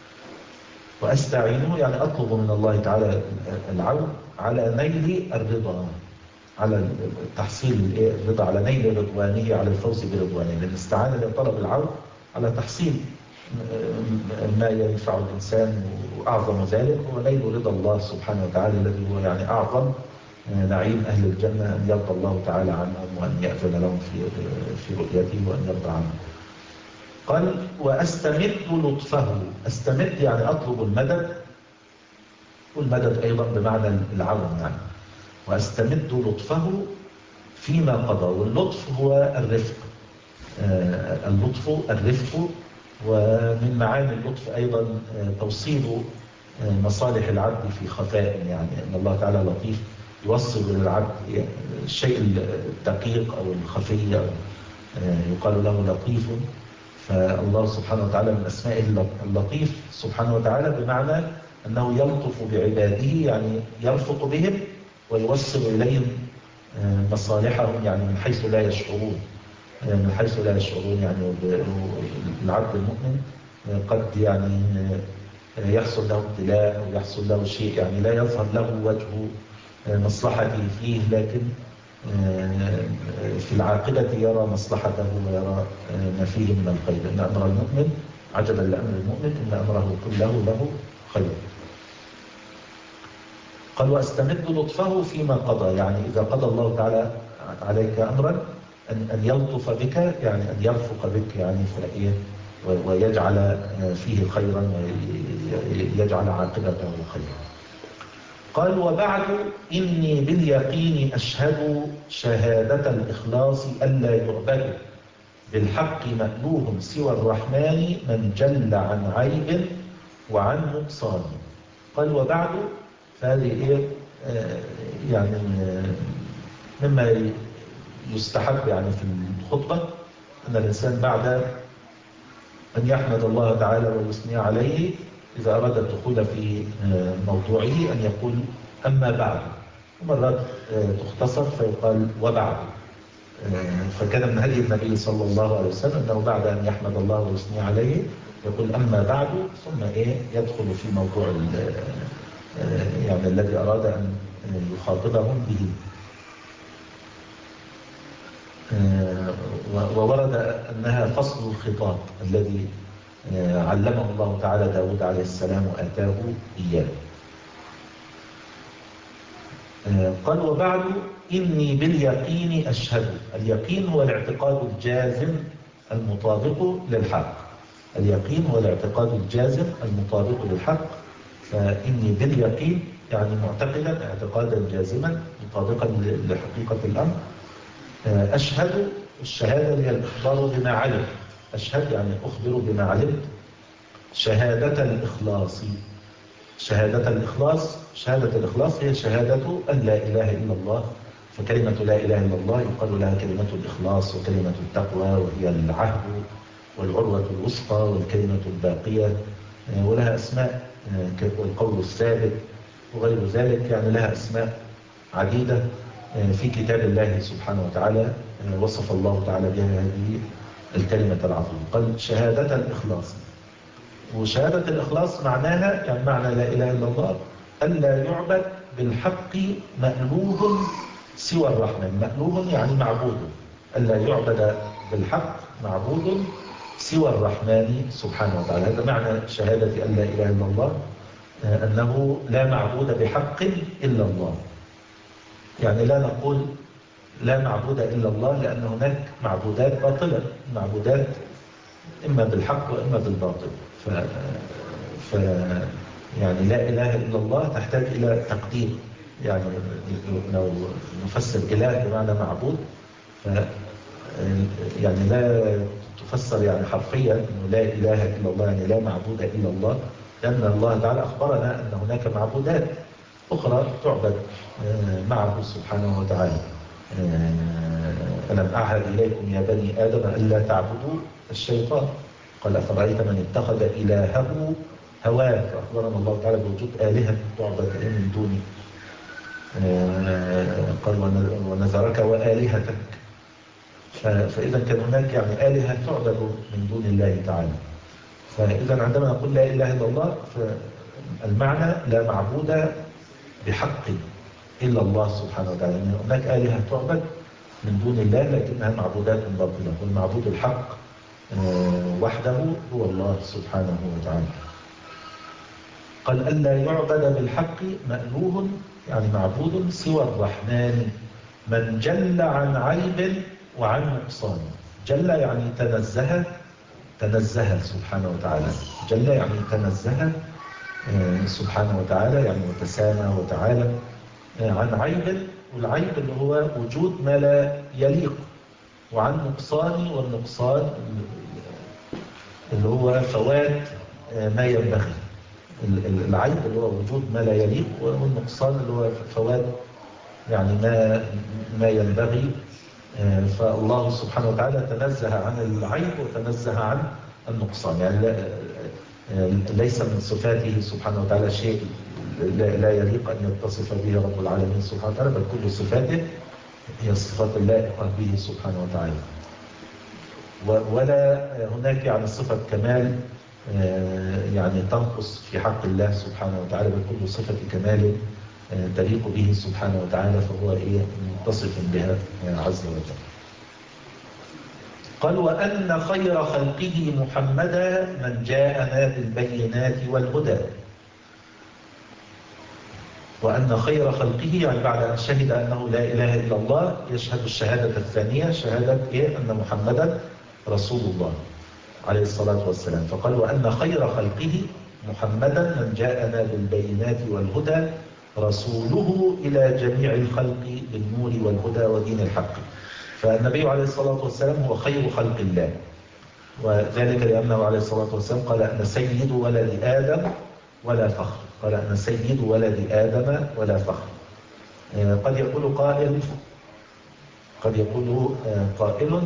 وأستعينه يعني أطلب من الله تعالى العون على نيل الرضا، على تحصيل الرضا، على نيل رضوانه، على الفوز برضوانه. لأن الاستعانة لطلب العون على تحصيل ما ينفع الإنسان، وأعظم ذلك هو نيل رضا الله سبحانه وتعالى الذي هو يعني أعظم نعيم أهل الجنة، أن يرضى الله تعالى عنهم وأن يأذن لهم في في رؤيته وأن يرضى عنهم. قال وأستمد لطفه، أستمد يعني أطلب المدد، والمدد أيضا بمعنى العون يعني. وأستمد لطفه فيما قضى، واللطف هو الرفق، اللطف الرفق، ومن معاني اللطف أيضا توصيل مصالح العبد في خفاء، يعني أن الله تعالى لطيف يوصل للعبد الشيء الدقيق أو الخفي، أو يقال له لطيف. فالله سبحانه وتعالى من أسمائه اللطيف سبحانه وتعالى بمعنى أنه يلطف بعباده، يعني يرفق بهم ويوصل إليهم مصالحهم يعني من حيث لا يشعرون، من حيث لا يشعرون يعني. العبد المؤمن قد يعني يحصل له ابتلاء أو يحصل له شيء يعني لا يظهر له وجه مصلحته فيه، لكن في العاقبة يرى مصلحته ويرى ما فيه من الخير. إن أمر المؤمن عجبا لأمر المؤمن إن أمره كله له خير. قال وأستمد لطفه فيما قضى، يعني إذا قضى الله تعالى عليك أمرا أن أن يلطف بك، يعني أن يرفق بك يعني فإيه ويجعل فيه خيرا ويجعل عاقبته خيرا. قال وبعد إني باليقين أشهد شهادة الإخلاص ألا يعبد بالحق مألوه سوى الرحمن من جل عن عيب وعن نقصان. قال وبعد، فهذه إيه آه يعني آه مما يستحب يعني في الخطبة أن الإنسان بعد أن يحمد الله تعالى ويثني عليه إذا أراد الدخول في آه موضوعه أن يقول أما بعد، ومرات آه تختصر فيقال وبعد. فكان من هدي النبي صلى الله عليه وسلم أنه بعد أن يحمد الله ويثني عليه يقول أما بعد، ثم إيه يدخل في موضوع يعني الذي أراد أن يخاطبهم به. وورد أنها فصل الخطاب الذي علمه الله تعالى داود عليه السلام وآتاه إياه. قال وبعد إني باليقين أشهد. اليقين هو الاعتقاد الجازم المطابق للحق. اليقين هو الاعتقاد الجازم المطابق للحق. فإني باليقين يعني معتقدا اعتقادا جازما مطابقا لحقيقة الأمر. أشهد، الشهادة هي الإخبار بما علم. أشهد يعني أخبر بما علمت. شهادة الإخلاص، شهادة الإخلاص شهادة الإخلاص هي شهادة أن لا إله إلا الله. فكلمة لا إله إلا الله يقال لها كلمة الإخلاص وكلمة التقوى، وهي العهد والعروة الوثقى والكلمة الباقية، ولها أسماء والقول الثابت وغير ذلك، يعني لها أسماء عديدة في كتاب الله سبحانه وتعالى وصف الله تعالى بها هذه الكلمة العظيمة. قال شهادة الإخلاص. وشهادة الإخلاص معناها يعني معنى لا إله إلا الله ألا يعبد بالحق مألوه سوى الرحمن. مألوه يعني معبود، ألا يعبد بالحق معبود سوى الرحمن سبحانه وتعالى. هذا معنى شهادة أن لا إله إلا الله، أنه لا معبود بحق إلا الله. يعني لا نقول لا معبود إلا الله لأن هناك معبودات باطلة، معبودات إما بالحق وإما بالباطل. ف... ف... يعني لا إله إلا الله تحتاج إلى تقدير. يعني لو نفسر إله بمعنى معبود، ف... يعني لا تفسر يعني حرفيا أنه لا إله إلا الله يعني لا معبود إلا الله، لأن الله تعالى أخبرنا أن هناك معبودات أخرى تعبد معه سبحانه وتعالى. ألم أعهد إليكم يا بني آدم ألا تعبدوا الشيطان، قال أفرأيت من اتخذ إلهه هواه. فأخبرنا الله تعالى بوجود آلهة تعبد من دونه. قال ونذرك وآلهتك. فإذا كان هناك يعني آلهة تعبد من دون الله تعالى. فإذا عندما نقول لا إله إلا الله فالمعنى لا معبود بحق إلا الله سبحانه وتعالى. يعني هناك آلهة تعبد من دون الله لكنها معبودات باطلة، والمعبود الحق وحده هو الله سبحانه وتعالى. قال ألا يعبد بالحق مألوه يعني معبود سوى الرحمن من جل عن عيب وعن نقصان. جل يعني تنزه، تنزه سبحانه وتعالى. جل يعني تنزه سبحانه وتعالى يعني وتسامى وتعالى عن عيب، والعيب اللي هو وجود ما لا يليق، وعن نقصان، والنقصان اللي هو فوات ما ينبغي. العيب اللي هو وجود ما لا يليق، والنقصان اللي هو فوات يعني ما ما ينبغي. فالله سبحانه وتعالى تنزه عن العيب وتنزه عن النقصان. يعني ليس من صفاته سبحانه وتعالى شيء لا يليق أن يتصف به رب العالمين سبحانه وتعالى، بل كل صفاته هي الصفات اللائقة به سبحانه وتعالى. ولا هناك يعني صفة كمال يعني تنقص في حق الله سبحانه وتعالى، بل كل صفة كمال تليق به سبحانه وتعالى، فهو إيه متصف بها عز وجل. قال وأن خير خلقه محمدا من جاءنا بالبينات والهدى. وأن خير خلقه يعني بعد أن شهد أنه لا إله إلا الله يشهد الشهادة الثانية، شهادة إيه؟ أن محمدا رسول الله عليه الصلاة والسلام. فقال وأن خير خلقه محمدا من جاءنا بالبينات والهدى رسوله إلى جميع الخلق بالنور والهدى ودين الحق. فالنبي عليه الصلاة والسلام هو خير خلق الله، وذلك لأنه عليه الصلاة والسلام قال أنا سيد ولد آدم ولا فخر. قال أنا سيد ولد آدم ولا فخر. قد يقول قائل قد يقول قائل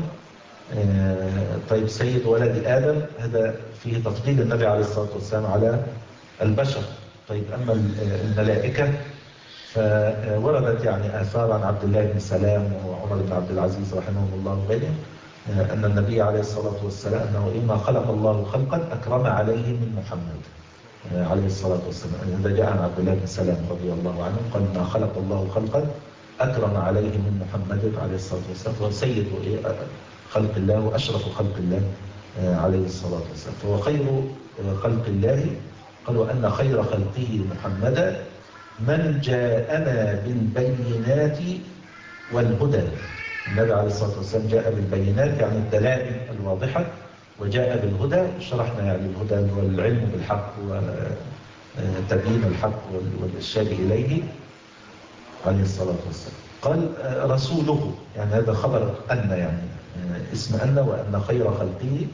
طيب سيد ولد آدم هذا فيه تفضيل النبي عليه الصلاة والسلام على البشر. طيب أما الملائكة فوردت يعني آثار عن عبد الله بن سلام وعمر بن عبد العزيز رحمه الله وغيرهم أن النبي عليه الصلاة والسلام أنه إما خلق الله خلقا أكرم عليه من محمد عليه الصلاة والسلام. هذا جاء عن عبد الله بن سلام رضي الله عنه قال ما خلق الله خلقا أكرم عليه من محمد عليه الصلاة والسلام، فهو سيد خلق الله وأشرف خلق الله عليه الصلاة والسلام، فهو خير خلق الله. قال وأن خير خلقه محمدا من جاءنا بالبينات والهدى. النبي عليه الصلاة والسلام جاء بالبينات يعني الدلائل الواضحة، وجاء بالهدى شرحنا يعني الهدى هو العلم بالحق وتبيين الحق والإرشاد إليه عليه الصلاة والسلام. قال رسوله يعني هذا خبر أن يعني اسم أن وأن خير خلقه،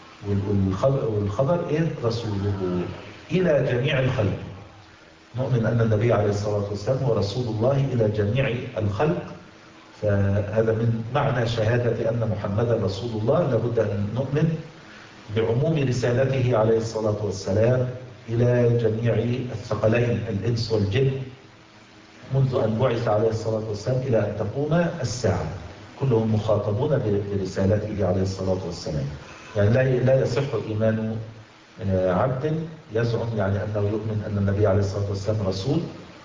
والخبر إيه رسوله إلى جميع الخلق. نؤمن أن النبي عليه الصلاة والسلام هو رسول الله إلى جميع الخلق، فهذا من معنى شهادة أن محمدا رسول الله. لابد أن نؤمن بعموم رسالته عليه الصلاة والسلام إلى جميع الثقلين الإنس والجن منذ أن بعث عليه الصلاة والسلام إلى أن تقوم الساعة، كلهم مخاطبون برسالته عليه الصلاة والسلام. يعني لا لا يصح إيمان عبد يزعم يعني أنه يؤمن أن النبي عليه الصلاة والسلام رسول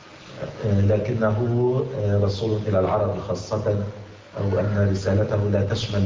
لكنه رسول إلى العرب خاصة، أو أن رسالته لا تشمل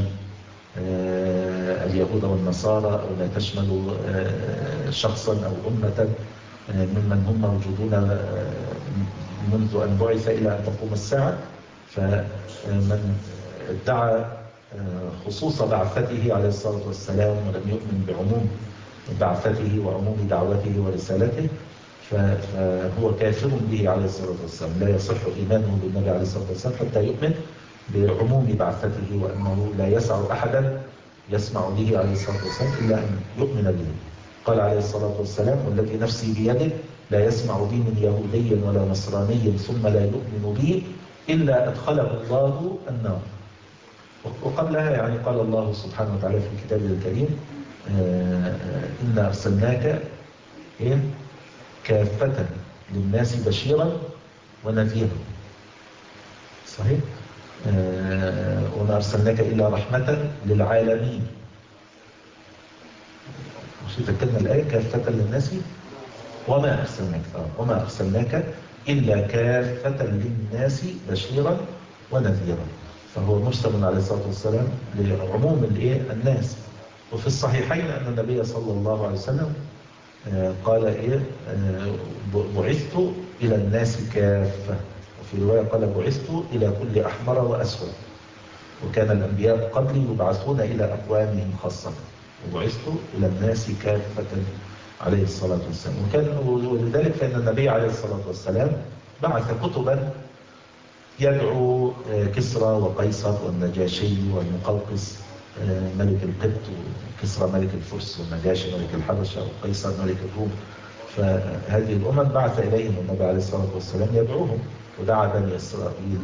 اليهود والنصارى، أو لا تشمل شخصا أو أمة ممن هم موجودون منذ أن بعث إلى أن تقوم الساعة. فمن ادعى خصوص بعثته عليه الصلاة والسلام ولم يؤمن بعموم بعثته وعموم دعوته ورسالته فهو كافر به عليه الصلاة والسلام. لا يصح إيمانه بالنبي عليه الصلاة والسلام حتى يؤمن بعموم بعثته، وأنه لا يسع أحدا يسمع به عليه الصلاة والسلام إلا أن يؤمن به. قال عليه الصلاة والسلام والذي نفسي بيده لا يسمع بي من يهودي ولا نصراني ثم لا يؤمن بي إلا أدخله الله النار. وقبلها يعني قال الله سبحانه وتعالى في كتابه الكريم إنا أرسلناك كافة للناس بشيرا ونذيرا. صحيح؟ وما أرسلناك إلا رحمة للعالمين. مش تذكرنا الآية كافة للناس وما أرسلناك وما أرسلناك إلا كافة للناس بشيرا ونذيرا. فهو مرسل عليه الصلاة والسلام لعموم الناس. وفي الصحيحين أن النبي صلى الله عليه وسلم قال إيه بعثت إلى الناس كافة، وفي رواية قال بعثت إلى كل أحمر وأسود، وكان الأنبياء قبلي يبعثون إلى أقوامهم خاصة، وبعثت إلى الناس كافة عليه الصلاة والسلام. وكان ولذلك فإن النبي عليه الصلاة والسلام بعث كتبا يدعو كسرى وقيصر والنجاشي والمقوقس ملك القبط، وكسرى ملك الفرس، والنجاشي ملك الحبشة، وقيصر ملك الروم. فهذه الأمم بعث إليهم النبي عليه الصلاة والسلام يدعوهم، ودعا بني إسرائيل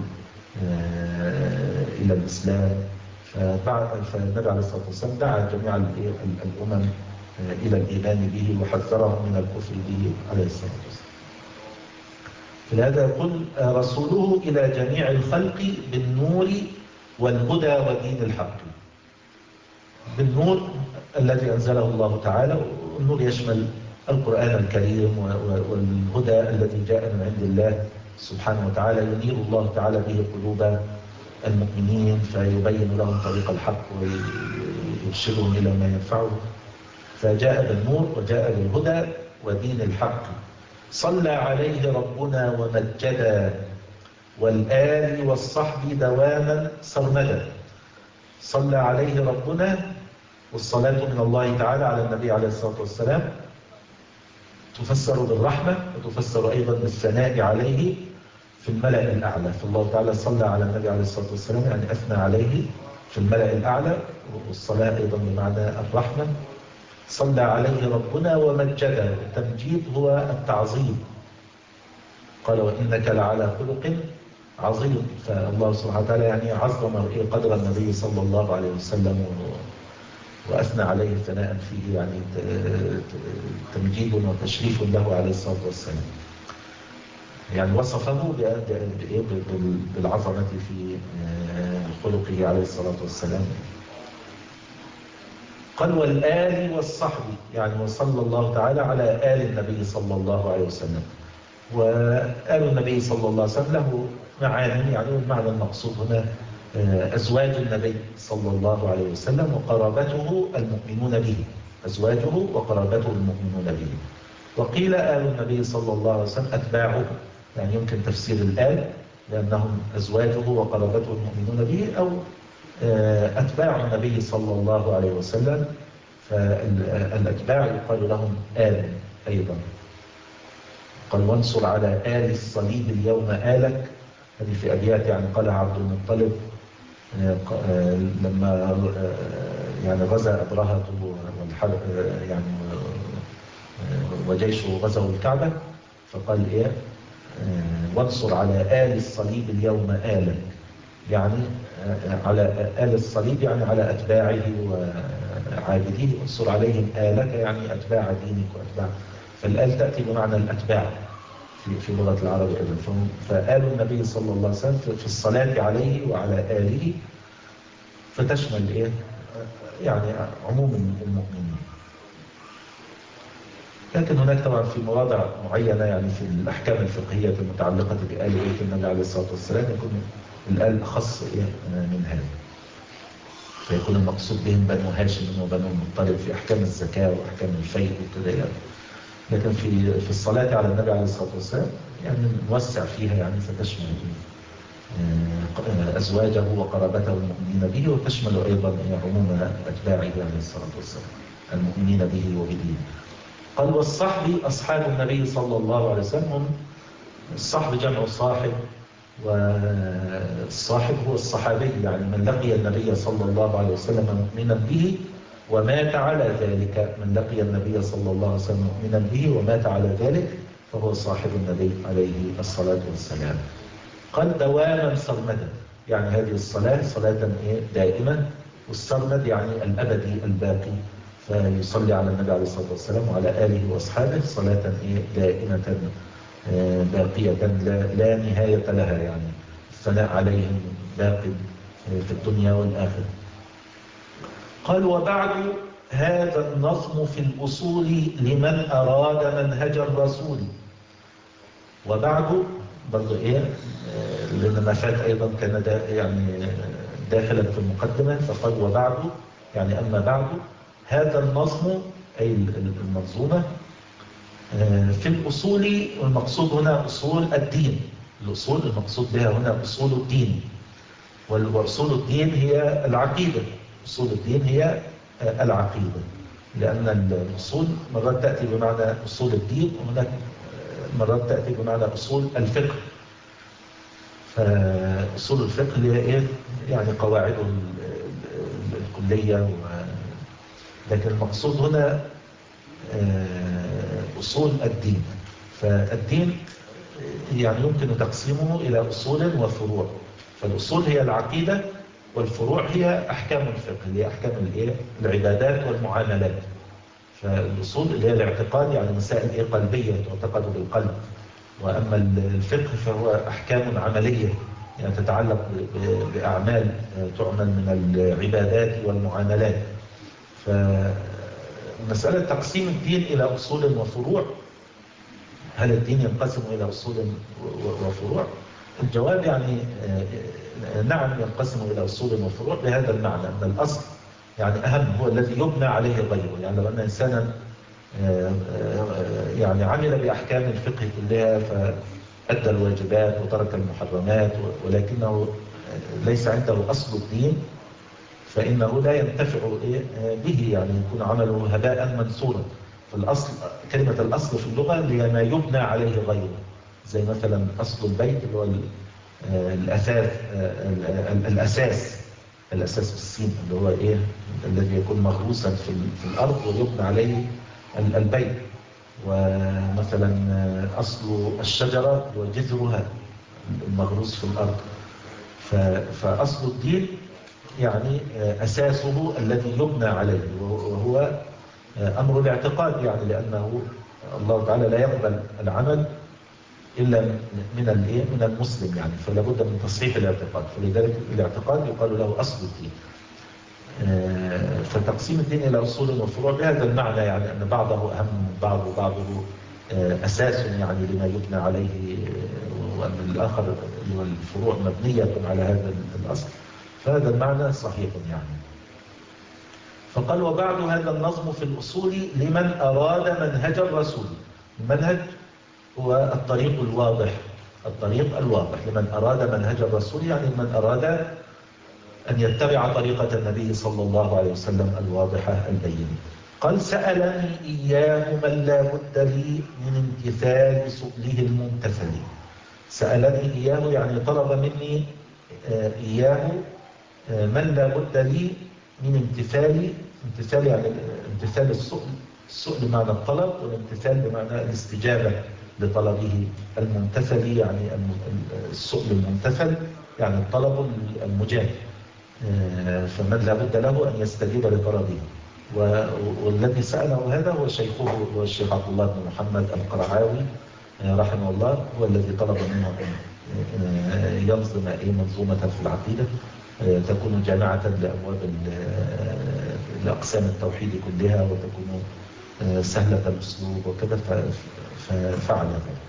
إلى الإسلام. فالنبي عليه الصلاة والسلام دعا جميع الأمم إلى الإيمان به وحذرهم من الكفر به عليه الصلاة والسلام. فلهذا يقول رسوله إلى جميع الخلق بالنور والهدى ودين الحق. بالنور الذي أنزله الله تعالى، والنور يشمل القرآن الكريم، والهدى الذي جاء من عند الله سبحانه وتعالى ينير الله تعالى به قلوب المؤمنين فيبين لهم طريق الحق ويرشدهم إلى ما ينفعهم. فجاء بالنور وجاء بالهدى ودين الحق. صلى عليه ربنا ومجدا والآل والصحب دواما سرمدا. صلى عليه ربنا، والصلاة من الله تعالى على النبي عليه الصلاة والسلام تفسر بالرحمة وتفسر أيضا بالثناء عليه في الملأ الأعلى. فالله تعالى صلى على النبي عليه الصلاة والسلام يعني أثنى عليه في الملأ الأعلى، والصلاة أيضا بمعنى الرحمة. صلى عليه ربنا ومجده، التمجيد هو التعظيم. قال وإنك لعلى خلق عظيم. فالله سبحانه وتعالى يعني عظم قدر النبي صلى الله عليه وسلم وأثنى عليه ثناء فيه، يعني تمجيد وتشريف له عليه الصلاة والسلام. يعني وصفه بالعظمة في خلقه عليه الصلاة والسلام. قال والآل والصحب، يعني وصلى الله تعالى على آل النبي صلى الله عليه وسلم. وآل النبي صلى الله عليه وسلم له معاني، يعني المعنى المقصود هنا أزواج النبي صلى الله عليه وسلم وقرابته المؤمنون به، أزواجه وقرابته المؤمنون به. وقيل آل النبي صلى الله عليه وسلم أتباعه، يعني يمكن تفسير الآل لأنهم أزواجه وقرابته المؤمنون به، أو أتباع النبي صلى الله عليه وسلم، فالأتباع يقال لهم آل أيضا. قال وانصر على آل الصليب اليوم آلك، هذه في أبيات يعني قالها عبد المطلب لما يعني غزا أبرهة يعني وجيشه غزوا الكعبة، فقال إيه وانصر على آل الصليب اليوم آلك، يعني على آل الصليب يعني على أتباعه وعابديه، انصر عليهم آلك يعني أتباع دينك وأتباع. فالآل تأتي بمعنى الأتباع في في لغة العرب أيضا. فآل النبي صلى الله عليه وسلم في الصلاة عليه وعلى آله فتشمل إيه يعني عموم المؤمنين. لكن هناك طبعا في مواضع معينة يعني في الأحكام الفقهية المتعلقة بآل بيت النبي عليه الصلاة والسلام يكون الآل أخص من هذا، فيكون المقصود بهم بنو هاشم وبنو المطلب في أحكام الزكاة وأحكام الفيء وكذا يعني. لكن في في الصلاة على النبي عليه الصلاة والسلام يعني نوسع فيها، يعني فتشمل أزواجه وقرابته المؤمنين به، وتشمل أيضا عموم أتباعه عليه الصلاة والسلام المؤمنين به وبدينه. قال والصحب أصحاب النبي صلى الله عليه وسلم، هم الصحب جمع صاحب، والصاحب هو الصحابي يعني من لقي النبي صلى الله عليه وسلم مؤمنا به ومات على ذلك. من لقي النبي صلى الله عليه وسلم مؤمنا به ومات على ذلك فهو صاحب النبي عليه الصلاة والسلام. قال دواما سرمدا، يعني هذه الصلاة صلاة دائمة، والسرمد يعني الأبدي الباقي، فيصلي على النبي عليه الصلاة والسلام وعلى آله وأصحابه صلاة دائمة باقية لا نهاية لها، يعني الثناء عليهم باق في الدنيا والآخرة. قال وبعد هذا النظم في الأصول لمن أراد منهج الرسول. وبعد برضو إيه لأن ما فات أيضا كان دا يعني داخلا في المقدمة، فقال وبعد يعني أما بعد هذا النظم أي المنظومة في الأصول، والمقصود هنا أصول الدين. الأصول المقصود بها هنا أصول الدين، وأصول الدين هي العقيدة. أصول الدين هي العقيدة، لأن الأصول مرات تأتي بمعنى أصول الدين، وهناك مرات تأتي بمعنى أصول الفقه. فأصول الفقه هي إيه؟ يعني قواعد الكلية و... لكن المقصود هنا أصول الدين. فالدين يعني يمكن تقسيمه إلى أصول وفروع. فالأصول هي العقيدة، والفروع هي أحكام الفقه، هي أحكام الإيه؟ العبادات والمعاملات. فالأصول اللي هي الاعتقاد يعني مسائل إيه قلبية تعتقد بالقلب، وأما الفقه فهو أحكام عملية يعني تتعلق بأعمال تعمل من العبادات والمعاملات. فمسألة تقسيم الدين إلى أصول وفروع، هل الدين ينقسم إلى أصول وفروع؟ الجواب يعني نعم ينقسم إلى أصول وفروع بهذا المعنى، أن الأصل يعني أهم هو الذي يبنى عليه غيره. يعني لو أن إنسانا يعني عمل بأحكام الفقه كلها فأدى الواجبات وترك المحرمات، ولكنه ليس عنده أصل الدين، فإنه لا ينتفع به، يعني يكون عمله هباء منثورا. في الأصل كلمة الأصل في اللغة اللي ما يبنى عليه غيره، زي مثلا أصل البيت اللي هو الأساس الأساس الأساس بالسين اللي هو إيه الذي يكون مغروسا في في الأرض ويبنى عليه البيت. ومثلا أصل الشجرة وجذرها المغروس في الأرض. فأصل الدين يعني أساسه الذي يبنى عليه، وهو أمر الاعتقاد، يعني لأنه الله تعالى لا يقبل العمل إلا من الإيه من المسلم، يعني فلا بد من تصحيح الاعتقاد. فلذلك الاعتقاد يقال له أصل الدين. فتقسيم الدين إلى أصول وفروع بهذا المعنى، يعني أن بعضه أهم من بعض وبعضه أساس يعني لما يبنى عليه، وأن الآخر اللي هو الفروع مبنية على هذا الأصل. فهذا المعنى صحيح يعني. فقال: وبعد هذا النظم في الأصول لمن أراد منهج الرسول. المنهج هو الطريق الواضح، الطريق الواضح لمن أراد منهج الرسول، يعني من أراد أن يتبع طريقة النبي صلى الله عليه وسلم الواضحة البينة. قال: سألني إياه من لا بد لي من امتثال سؤله الممتثل. سألني إياه يعني طلب مني إياه من لا بد لي من امتثال، امتثال يعني امتثال السؤل، السؤل بمعنى الطلب، والامتثال بمعنى الاستجابة لطلبه. الممتثل يعني السؤل الممتثل يعني الطلب المجاب، فمن لا بد له أن يستجيب لطلبه. والذي سأله هذا هو شيخه، هو الشيخ عبد الله بن محمد القرعاوي رحمه الله، هو الذي طلب منه أن ينظم منظومة في العقيدة تكون جامعة لأبواب لأقسام التوحيد كلها، وتكون سهلة الأسلوب وكذا، ففعل ذلك.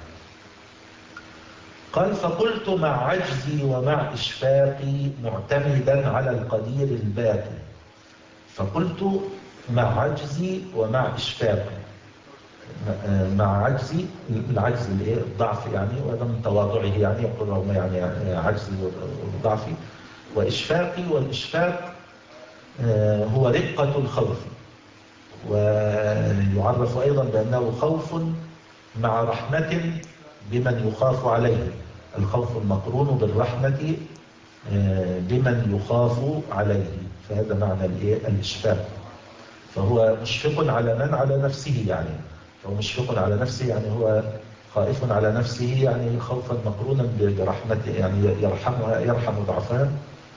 قال: فقلت مع عجزي ومع إشفاقي معتمدا على القدير الباقي. فقلت مع عجزي ومع إشفاقي. مع عجزي، العجز الايه الضعف يعني، وهذا من تواضعه يعني، يقول لهم يعني عجزي وضعفي. وإشفاقي، والإشفاق هو رقة الخوف، ويعرف أيضا بأنه خوف مع رحمة بمن يخاف عليه. الخوف المقرون بالرحمة بمن يخاف عليه، فهذا معنى الايه الإشفاق. فهو مشفق على من؟ على نفسه يعني. فهو مشفق على نفسه يعني هو خائف على نفسه، يعني خوفا مقرونا برحمته، يعني يرحمها يرحم ضعفها.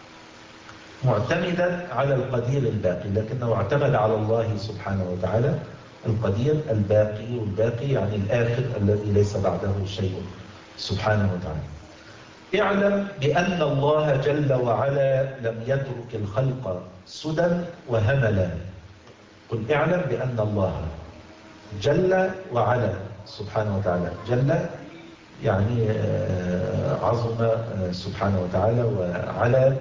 معتمدا على القدير الباقي، لكنه اعتمد على الله سبحانه وتعالى القدير الباقي، والباقي يعني الآخر الذي ليس بعده شيء سبحانه وتعالى. اعلم بأن الله جل وعلا لم يترك الخلق سدى وهملا. قل اعلم بأن الله جل وعلا سبحانه وتعالى، جل يعني عظم سبحانه وتعالى، وعلى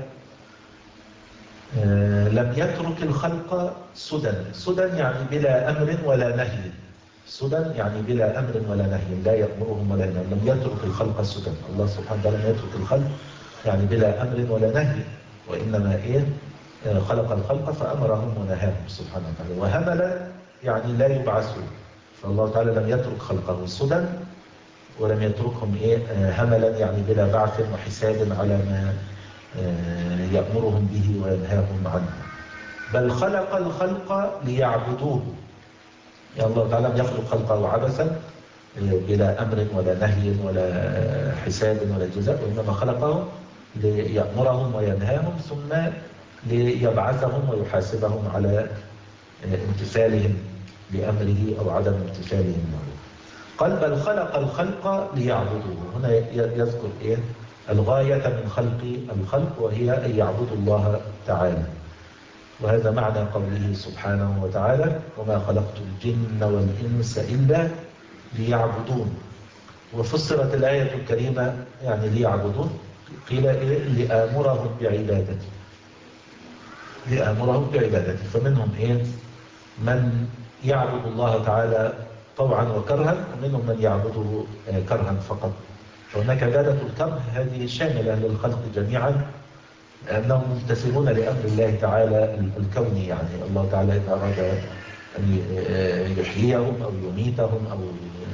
لم يترك الخلق سدى. سدى يعني بلا أمر ولا نهي. سدى يعني بلا أمر ولا نهي، لا يأمرهم ولا ينهي. لم يترك الخلق سدى، الله سبحانه وتعالى لم يترك الخلق يعني بلا أمر ولا نهي، وإنما إيه خلق الخلق فأمرهم ونهاهم سبحانه وتعالى. وهملا يعني لا يبعثون، فالله تعالى لم يترك خلقه سدى ولم يتركهم إيه هملا يعني بلا بعث وحساب على ما يأمرهم به وينهاهم عنه، بل خلق الخلق ليعبدوه. يعني الله تعالى لم يخلق خلقه عبثا بلا أمر ولا نهي ولا حساب ولا جزاء، وإنما خلقهم ليأمرهم وينهاهم، ثم ليبعثهم ويحاسبهم على امتثالهم لأمره أو عدم امتثالهم له. قال: بل خلق الخلق ليعبدوه. هنا يذكر إيه الغاية من خلق الخلق، وهي أن يعبدوا الله تعالى. وهذا معنى قوله سبحانه وتعالى: وما خلقت الجن والإنس إلا ليعبدون. وفسرت الآية الكريمة يعني ليعبدون، قيل إيه لآمرهم بعبادته، لآمرهم بعبادته. فمنهم إيه من يعبد الله تعالى طوعا وكرها، ومنهم من يعبده كرها فقط. فهناك عبادة الكره هذه شاملة للخلق جميعا، أنهم ممتثلون لأمر الله تعالى الكوني. يعني الله تعالى إذا أراد أن يحييهم أو يميتهم أو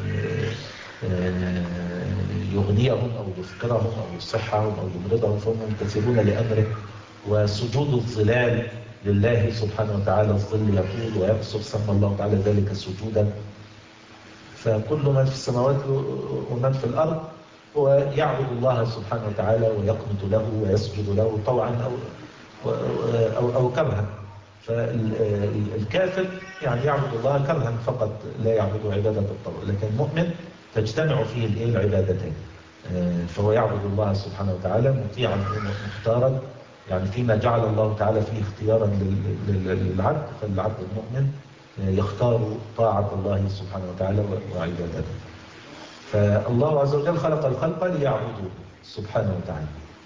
يغنيهم أو يفقرهم أو يصحهم أو يمرضهم، فهم ممتثلون لأمره. وسجود الظلال لله سبحانه وتعالى، الظل يطول ويقصر، سمى الله تعالى ذلك سجودا. فكل من في السماوات ومن في الأرض هو يعبد الله سبحانه وتعالى ويقنط له ويسجد له طوعا أو, أو, أو كرها. فالكافر يعني يعبد الله كرها فقط، لا يعبد عبادة الطوع، لكن المؤمن تجتمع فيه العبادتين. فهو يعبد الله سبحانه وتعالى مطيعا مختارا، يعني فيما جعل الله تعالى فيه اختيارا للعبد، فالعبد المؤمن يختار طاعة الله سبحانه وتعالى وعبادته. فالله عز وجل خلق الخلق ليعبدوه سبحانه وتعالى.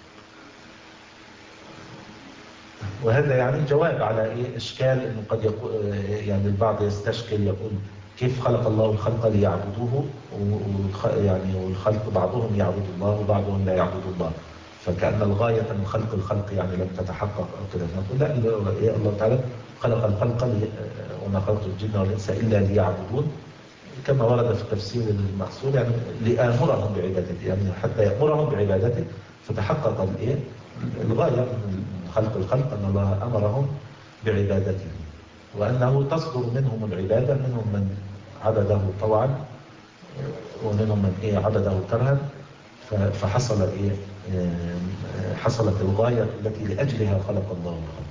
وهذا يعني جواب على إيه إشكال إنه قد يقول، يعني البعض يستشكل يقول كيف خلق الله الخلق ليعبدوه، يعني والخلق بعضهم يعبد الله وبعضهم لا يعبد الله، فكأن الغاية من خلق الخلق يعني لم تتحقق أو كده. نقول لا، الله تعالى خلق الخلق وما خلقت الجن والإنس إلا ليعبدون، كما ورد في التفسير المحصول، يعني لآمرهم بعبادته، يعني حتى يأمرهم بعبادته، فتحقق الإيه الغاية من خلق الخلق أن الله أمرهم بعبادته، وأنه تصدر منهم العبادة، منهم من عبده طوعا ومنهم من إيه عبده كرها، فحصل إيه حصلت الغاية التي لأجلها خلق الله الخلق.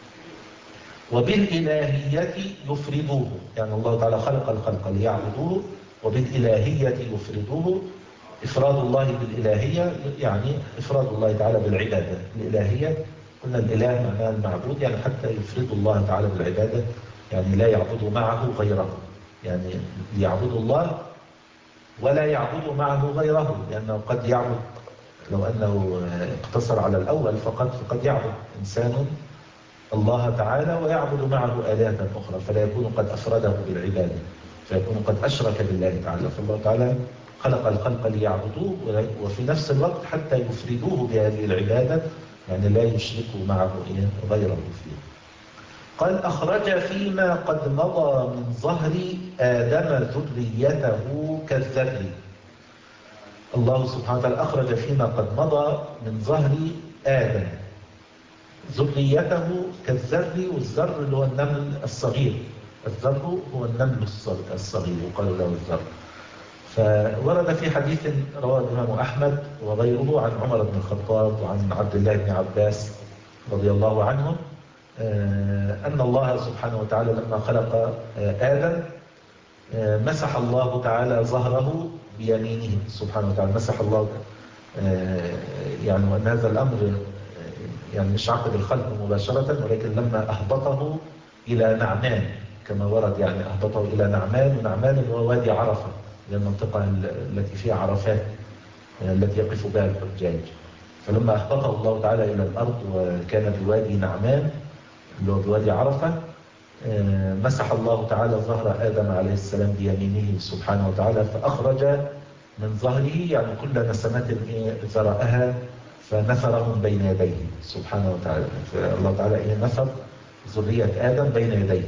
وبالإلهية يفردوه، يعني الله تعالى خلق الخلق ليعبدوه، وبالإلهية يفردوه. إفراد الله بالإلهية يعني إفراد الله تعالى بالعبادة. الإلهية قلنا الإله معناه المعبود، يعني حتى يفرد الله تعالى بالعبادة، يعني لا يعبدوا معه غيره، يعني يعبدوا الله ولا يعبدوا معه غيره، لأنه قد يعبد، لو أنه اقتصر على الأول فقط، فقد يعبد إنسان الله تعالى ويعبد معه آلهة أخرى، فلا يكون قد أفرده بالعبادة، فيكون قد أشرك بالله تعالى. فالله تعالى خلق الخلق ليعبدوه، وفي نفس الوقت حتى يفردوه بهذه العبادة، يعني لا يشركوا معه غيره فيه. قال أخرج فيما قد مضى من ظهر آدم ذريته كالذر. الله سبحانه وتعالى أخرج فيما قد مضى من ظهر آدم ذريته كالذر، والذر اللي هو النمل الصغير، الذر هو النمل الصغير وقالوا له الذر. فورد في حديث رواه الإمام أحمد وغيره عن عمر بن الخطاب وعن عبد الله بن عباس رضي الله عنهم أن الله سبحانه وتعالى لما خلق آدم مسح الله تعالى ظهره بيمينه سبحانه وتعالى، مسح الله، يعني وأن هذا الأمر يعني مش عقد الخلق مباشرة، ولكن لما أهبطه إلى نعمان كما ورد، يعني أهبطه إلى نعمان، ونعمان اللي هو وادي عرفة، هي المنطقة التي فيها عرفات التي يقف بها الحجاج. فلما أهبطه الله تعالى إلى الأرض وكان بوادي نعمان اللي هو بوادي عرفة، مسح الله تعالى ظهر آدم عليه السلام بيمينه سبحانه وتعالى، فأخرج من ظهره يعني كل نسمة ذرأها فنثرهم بين يديه سبحانه وتعالى. فالله تعالى نثر ذرية آدم بين يديه،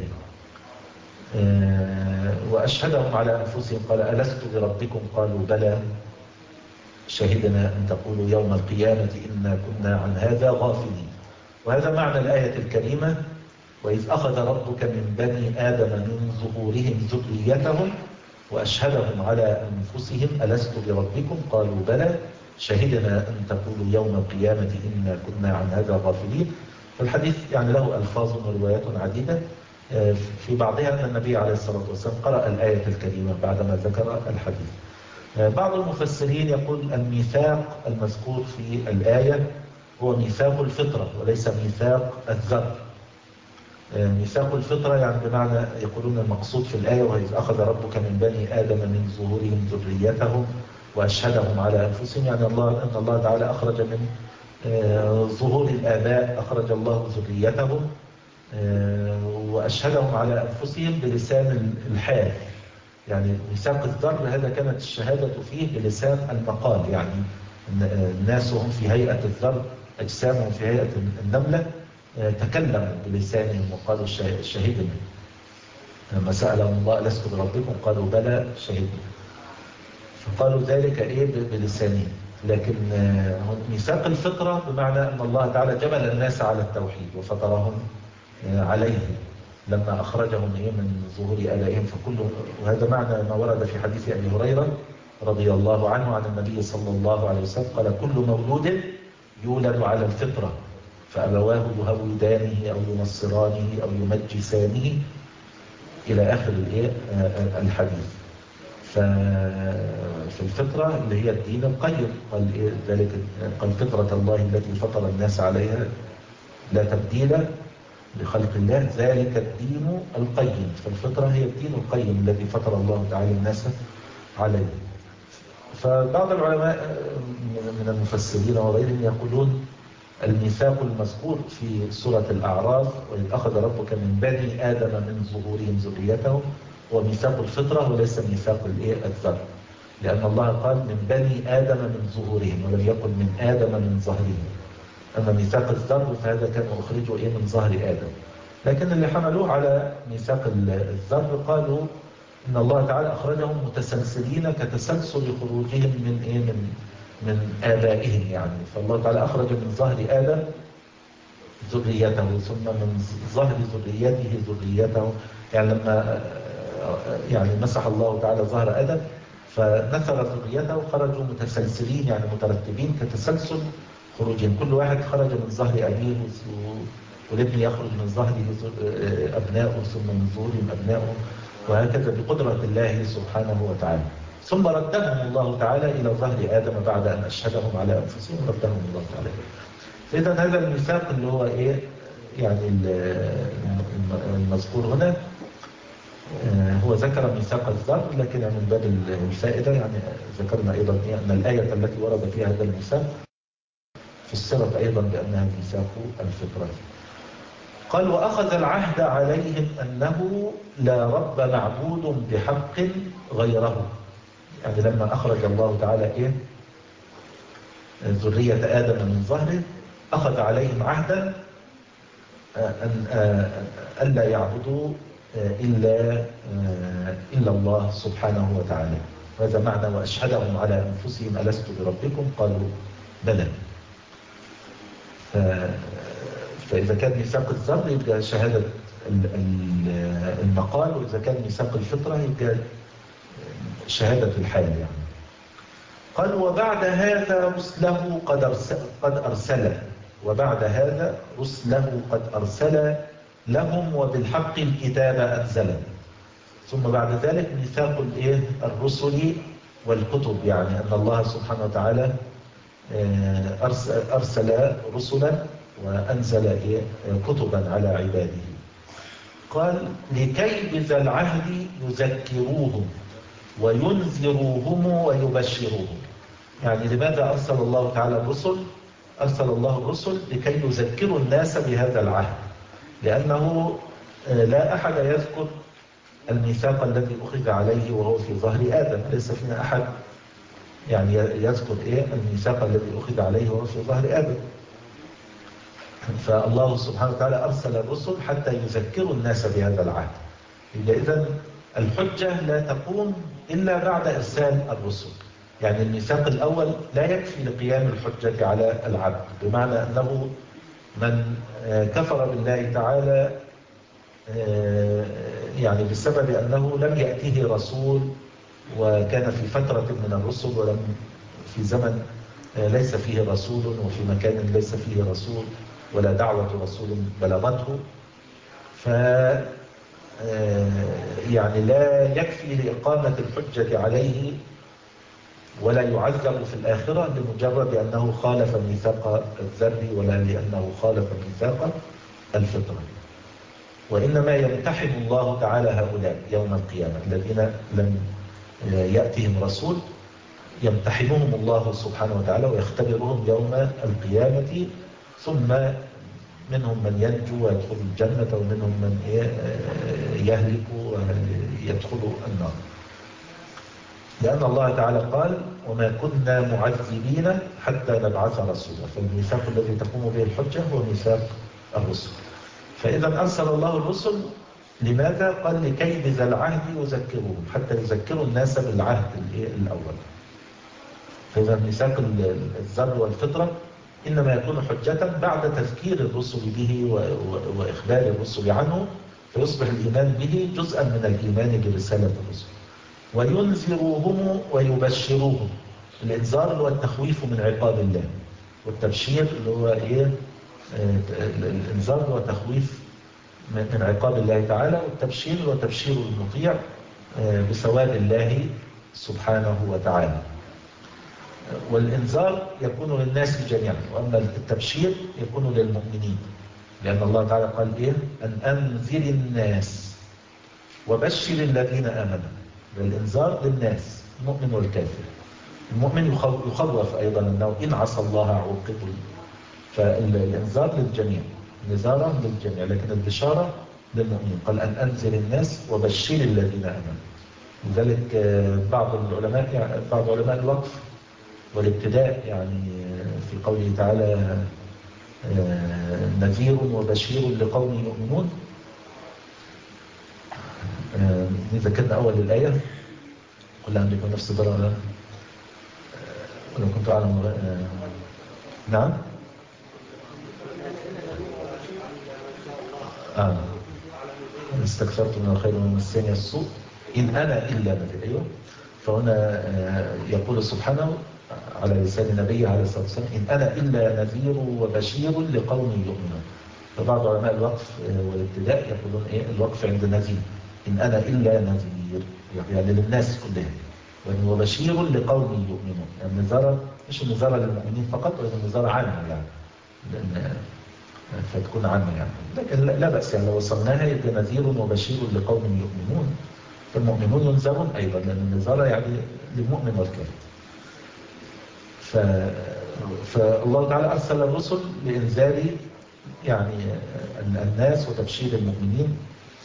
وأشهدهم على أنفسهم قال ألست بربكم قالوا بلى شهدنا أن تقولوا يوم القيامة إنا كنا عن هذا غافلين. وهذا معنى الآية الكريمة: وإذ أخذ ربك من بني آدم من ظهورهم ذريتهم وأشهدهم على أنفسهم ألست بربكم قالوا بلى شهدنا أن تقولوا يوم القيامة إنا كنا عن هذا غافلين. فالحديث يعني له ألفاظ وروايات عديدة، في بعضها أن النبي عليه الصلاة والسلام قرأ الآية الكريمة بعدما ذكر الحديث. بعض المفسرين يقول الميثاق المذكور في الآية هو ميثاق الفطرة وليس ميثاق الذر. ميثاق الفطرة يعني بمعنى يقولون المقصود في الآية وإذ أخذ ربك من بني آدم من ظهورهم ذريتهم وأشهدهم على أنفسهم، يعني الله أن الله تعالى أخرج من ظهور الآباء، أخرج الله ذريتهم وأشهدهم على أنفسهم بلسان الحال. يعني ميثاق الذر هذا كانت الشهادة فيه بلسان المقال، يعني الناس هم في هيئة الذر، أجسامهم في هيئة النملة، تكلموا بلسانهم وقالوا شهدنا. لما سألهم الله ألست بربكم قالوا بلى شهدنا، فقالوا ذلك إيه بلسانهم. لكن ميثاق الفطرة بمعنى أن الله تعالى جبل الناس على التوحيد وفطرهم عليه لما أخرجهم إيه من ظهور آبائهم، فكل وهذا معنى ما ورد في حديث أبي هريرة رضي الله عنه عن النبي صلى الله عليه وسلم قال كل مولود يولد على الفطرة فأبواه يهودانه أو ينصرانه أو يمجسانه إلى آخر الحديث. ففي الفطرة اللي هي الدين القيم قال ذلك قال فطرة الله التي فطر الناس عليها لا تبديل لخلق الله ذلك الدين القيم. فالفطرة هي الدين القيم الذي فطر الله تعالى الناس عليه. فبعض العلماء من المفسرين وغيرهم يقولون الميثاق المذكور في سورة الأعراف وإذ أخذ ربك من بني آدم من ظهورهم ذريتهم هو ميثاق الفطرة وليس ميثاق الذر، لأن الله قال من بني آدم من ظهورهم ولم يقل من آدم من ظهرهم. أما ميثاق الذر فهذا كان أخرجه إيه من ظهر آدم. لكن اللي حملوه على ميثاق الذر قالوا إن الله تعالى أخرجهم متسلسلين كتسلسل خروجهم من إيه من من آبائهم يعني. فالله تعالى أخرج من ظهر آدم ذريته ثم من ظهر ذريته ذريته، يعني لما يعني مسح الله تعالى ظهر آدم فنثر ذريته خرجوا متسلسلين يعني مترتبين كتسلسل خروجهم، كل واحد خرج من ظهر أبيه والابن يخرج من ظهره أبناؤه ثم من ظهورهم أبناؤه، وهكذا بقدرة الله سبحانه وتعالى. ثم ردهم الله تعالى إلى ظهر آدم بعد أن أشهدهم على أنفسهم ردهم الله تعالى. فإذا هذا الميثاق اللي هو إيه يعني المذكور هنا هو ذكر ميثاق الذر، لكن من باب الفائدة يعني ذكرنا أيضا أن الآية التي ورد فيها هذا الميثاق فسرت أيضا بأنها ميثاق الفطرة. قال وأخذ العهد عليهم أنه لا رب معبود بحق غيره، يعني لما أخرج الله تعالى إيه ذرية آدم من ظهره أخذ عليهم عهدا أن ألا يعبدوا إلا إلا الله سبحانه وتعالى. هذا معنى وأشهدهم على أنفسهم ألست بربكم قالوا بلى. فإذا كان ميثاق الذر يبقى شهادة المقال، وإذا كان ميثاق الفطرة يبقى شهادة الحال يعني. قال وبعد هذا رسله قد أرسل, قد أرسل وبعد هذا رسله قد أرسل لهم وبالحق الكتاب أنزل. ثم بعد ذلك ميثاق الإيه الرسل والكتب، يعني أن الله سبحانه وتعالى أرسل رسلا وأنزل إيه كتبا على عباده. قال لكي بذا العهد يذكروهم وينذروهم ويبشروهم، يعني لماذا أرسل الله تعالى الرسل؟ أرسل الله الرسل لكي يذكروا الناس بهذا العهد، لأنه لا أحد يذكر الميثاق الذي أخذ عليه وهو في ظهر آدم، ليس فينا أحد يعني يذكر إيه الميثاق الذي أخذ عليه وهو في ظهر آدم. فالله سبحانه وتعالى أرسل الرسل حتى يذكروا الناس بهذا العهد. إذن الحجة لا تقوم إلا بعد إرسال الرسل، يعني الميثاق الأول لا يكفي لقيام الحجة على العبد، بمعنى أنه من كفر بالله تعالى يعني بسبب أنه لم يأته رسول وكان في فترة من الرسل ولم في زمن ليس فيه رسول وفي مكان ليس فيه رسول ولا دعوة رسول بلغته، ف يعني لا يكفي لإقامة الحجة عليه ولا يعذب في الآخرة لمجرد أنه خالف ميثاق الذر ولا لأنه خالف ميثاق الفطرة. وإنما يمتحن الله تعالى هؤلاء يوم القيامة الذين لم يأتهم رسول، يمتحنهم الله سبحانه وتعالى ويختبرهم يوم القيامة، ثم منهم من ينجو ويدخل الجنة ومنهم من يهلك ويدخل النار، لأن الله تعالى قال وما كنا معذبين حتى نبعث رسولا. فالميثاق الذي تقوم به الحجة هو ميثاق الرسل. فإذا أرسل الله الرسل لماذا؟ قال لكي بذا العهد يذكرهم، حتى يذكروا الناس بالعهد الأول. فإذا ميثاق الذر والفطرة إنما يكون حجة بعد تذكير الرسل به وإخبار الرسل عنه، فيصبح الإيمان به جزءا من الإيمان برسالة الرسل. وينذروهم ويبشروهم. الإنذار اللي هو التخويف من عقاب الله، والتبشير اللي هو إيه؟ الإنذار اللي هو تخويف من عقاب الله تعالى، والتبشير هو تبشير المطيع بثواب الله سبحانه وتعالى. والإنذار يكون للناس جميعا، وأما التبشير يكون للمؤمنين، لأن الله تعالى قال إيه؟ أن أنذر الناس وبشر الذين آمنوا. الإنذار للناس، المؤمن والكافر. المؤمن يخوف أيضا أنه إن عصى الله عوقبه، فالإنذار للجميع، نذارا للجميع، لكن البشارة للمؤمنين. قال أن أنذر الناس وبشر الذين آمنوا. لذلك بعض العلماء يعني بعض علماء الوقف والابتداء يعني في قوله تعالى نذير وبشير لقوم يؤمنون، ذكرنا أول الآية قل عندكم نفس ضرر ولو كنت أعلم. نعم آه. استكثرت من الخير ومن مسني السوء إن أنا إلا نذير. أيوه. فهنا يقول سبحانه على لسان نبيه عليه الصلاة والسلام إن أنا إلا نذير وبشير لقوم يؤمنون. فبعض علماء الوقف والابتداء يقولون إيه الوقف عند نذير، إن أنا إلا نذير يعني للناس كلهم، وبشير لقوم يؤمنون. يعني النذارة مش النذارة للمؤمنين فقط، ولكن النذارة عامة يعني لأن فتكون عامة يعني. لكن لا بأس يعني لو وصلناها يبقى نذير وبشير لقوم يؤمنون، فالمؤمنون ينذرون أيضا، لأن النذارة يعني للمؤمن والكافر. ف... فالله تعالى أرسل الرسل لإنذار يعني الناس وتبشير المؤمنين،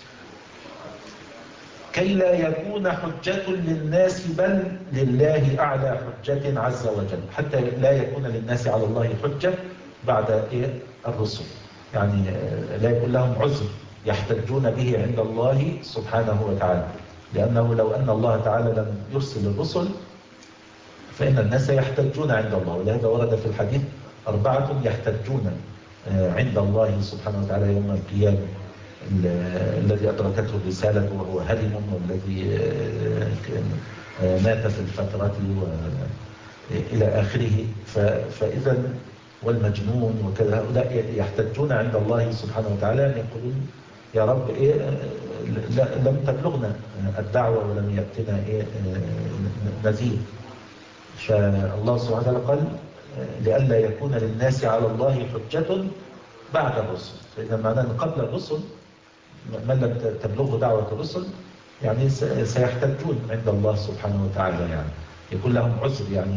كي لا يكون حجة للناس بل لله أعلى حجة عز وجل، حتى لا يكون للناس على الله حجة بعد إيه الرسل، يعني لا يكون لهم عذر يحتجون به عند الله سبحانه وتعالى. لأنه لو أن الله تعالى لم يرسل الرسل فإن الناس يحتجون عند الله، ولهذا ورد في الحديث أربعة يحتجون عند الله سبحانه وتعالى يوم القيامة: الذي أدركته الرسالة وهو هرم، والذي مات في الفترة إلى آخره. فإذا والمجنون وكذا، هؤلاء يحتجون عند الله سبحانه وتعالى أن يقولون يا رب إيه لم تبلغنا الدعوة ولم يأتنا إيه نذير. فالله سبحانه وتعالى قال لئلا يكون للناس على الله حجة بعد الرسل. فإذا معناه أن قبل الرسل من لم تبلغه دعوة الرسل يعني سيحتجون عند الله سبحانه وتعالى، يعني يكون لهم عذر يعني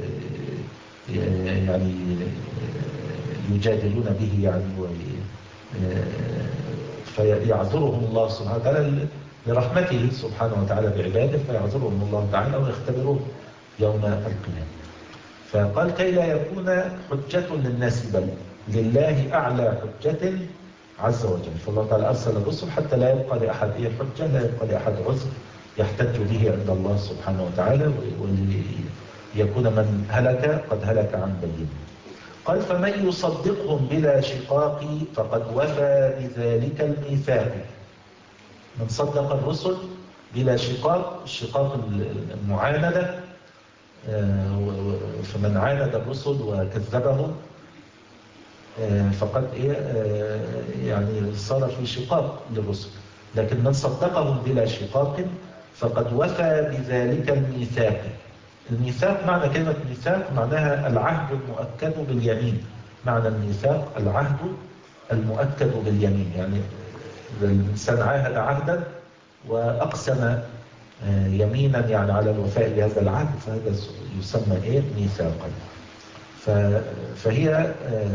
يعني يجادلون به يعني فيعذرهم الله سبحانه وتعالى لرحمته سبحانه وتعالى بعباده، فيعذرهم الله تعالى ويختبرون يوم القيامة. فقال كي لا يكون حجة للناس بل لله أعلى حجة عز وجل. فالله تعالى أرسل الرسل حتى لا يبقى لأحد إيه حجة، لا يبقى لأحد عذر يحتج به عند الله سبحانه وتعالى، وليكون من هلك قد هلك عن بينه. قال فمن يصدقهم بلا شقاق فقد وفى بذلك الميثاق. من صدق الرسل بلا شقاق، الشقاق المعاندة، فمن عاند الرسل وكذبهم فقد إيه يعني صار في شقاق للرسل. لكن من صدقهم بلا شقاق فقد وفى بذلك الميثاق. الميثاق معنى كلمة ميثاق معناها العهد المؤكد باليمين. معنى الميثاق العهد المؤكد باليمين، يعني الإنسان عاهد عهدا وأقسم يمينا يعني على الوفاء بهذا العهد، فهذا يسمى إيه ميثاقا. فهي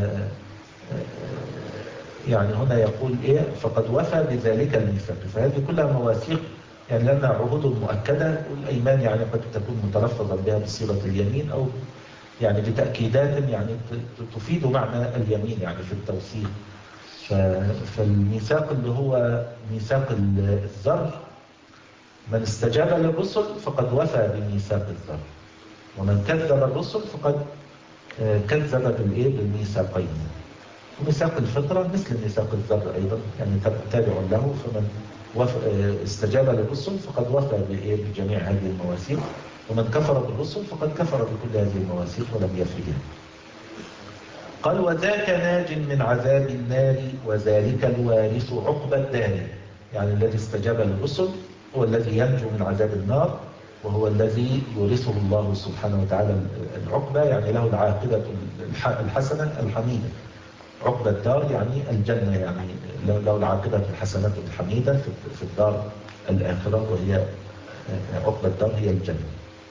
يعني هنا يقول إيه فقد وفى بذلك الميثاق. فهذه كلها مواثيق يعني لأنها عهود مؤكدة، والأيمان يعني قد تكون متلفظا بها بصيغة اليمين أو يعني بتأكيدات يعني تفيد معنى اليمين يعني في التوثيق. فالميثاق اللي هو ميثاق الذر، من استجاب للرسل فقد وفى بميثاق الذر، ومن كذب الرسل فقد كذب بالايه بالميثاقين. وميثاق الفطرة مثل ميثاق الذر أيضا، يعني تابع له، فمن استجاب للرسل فقد وفى بجميع هذه المواثيق، ومن كفر بالرسل فقد كفر بكل هذه المواثيق ولم يفيها. قال وذاك ناج من عذاب النار وذلك الوارث عقبى الدار، يعني الذي استجاب للرسل هو الذي ينجو من عذاب النار، وهو الذي يورثه الله سبحانه وتعالى العقبى، يعني له العاقبة الحسنة الحميدة. عقبى الدار يعني الجنة، يعني له العاقبة الحسنة الحميدة في الدار الآخرة، وهي عقبى الدار هي الجنة.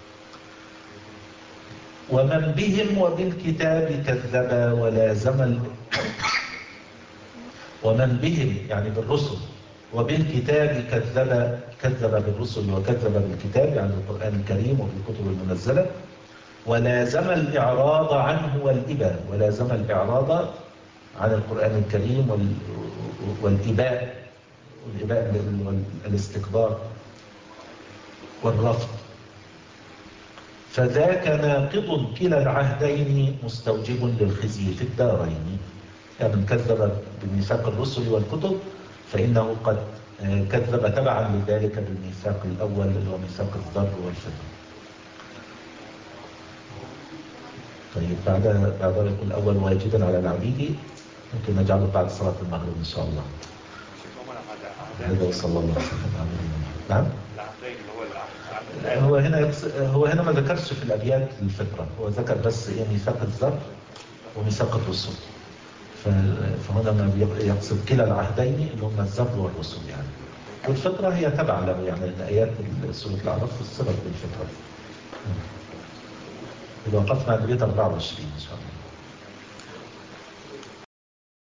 ومن بهم وبالكتاب كذب ولازم ال... ومن بهم يعني بالرسل، وبالكتاب كذب كذب بالرسل وكذب بالكتاب، يعني القرآن الكريم وبالكتب المنزلة، ولازم الإعراض عنه والإباء، ولازم الإعراض عن القرآن الكريم وال... والإباء والإباء والاستكبار والرفض، فذاك ناقض كلا العهدين مستوجب للخزي في الدارين. يعني من كذب بميثاق الرسل والكتب فإنه قد كذب تبعا لذلك بالميثاق الأول اللي هو ميثاق الذر والفطر. طيب بعد بعد الأول واجبا على العبيد ممكن نجعله بعد صلاة المغرب إن شاء الله. هذا وصلى الله وسلم على نبينا محمد. نعم. هو هنا هو هنا ما ذكرش في الأبيات الفطرة، هو ذكر بس إيه ميثاق الذر وميثاق الرسل، فهنا ما يقصد كلا العهدين اللي هم الذر والرسل يعني، والفطرة هي تبع له، يعني الآيات سورة الأعراف فسرت بالفطرة. إذا وقفنا عند بيت أربعة وعشرين إن شاء الله.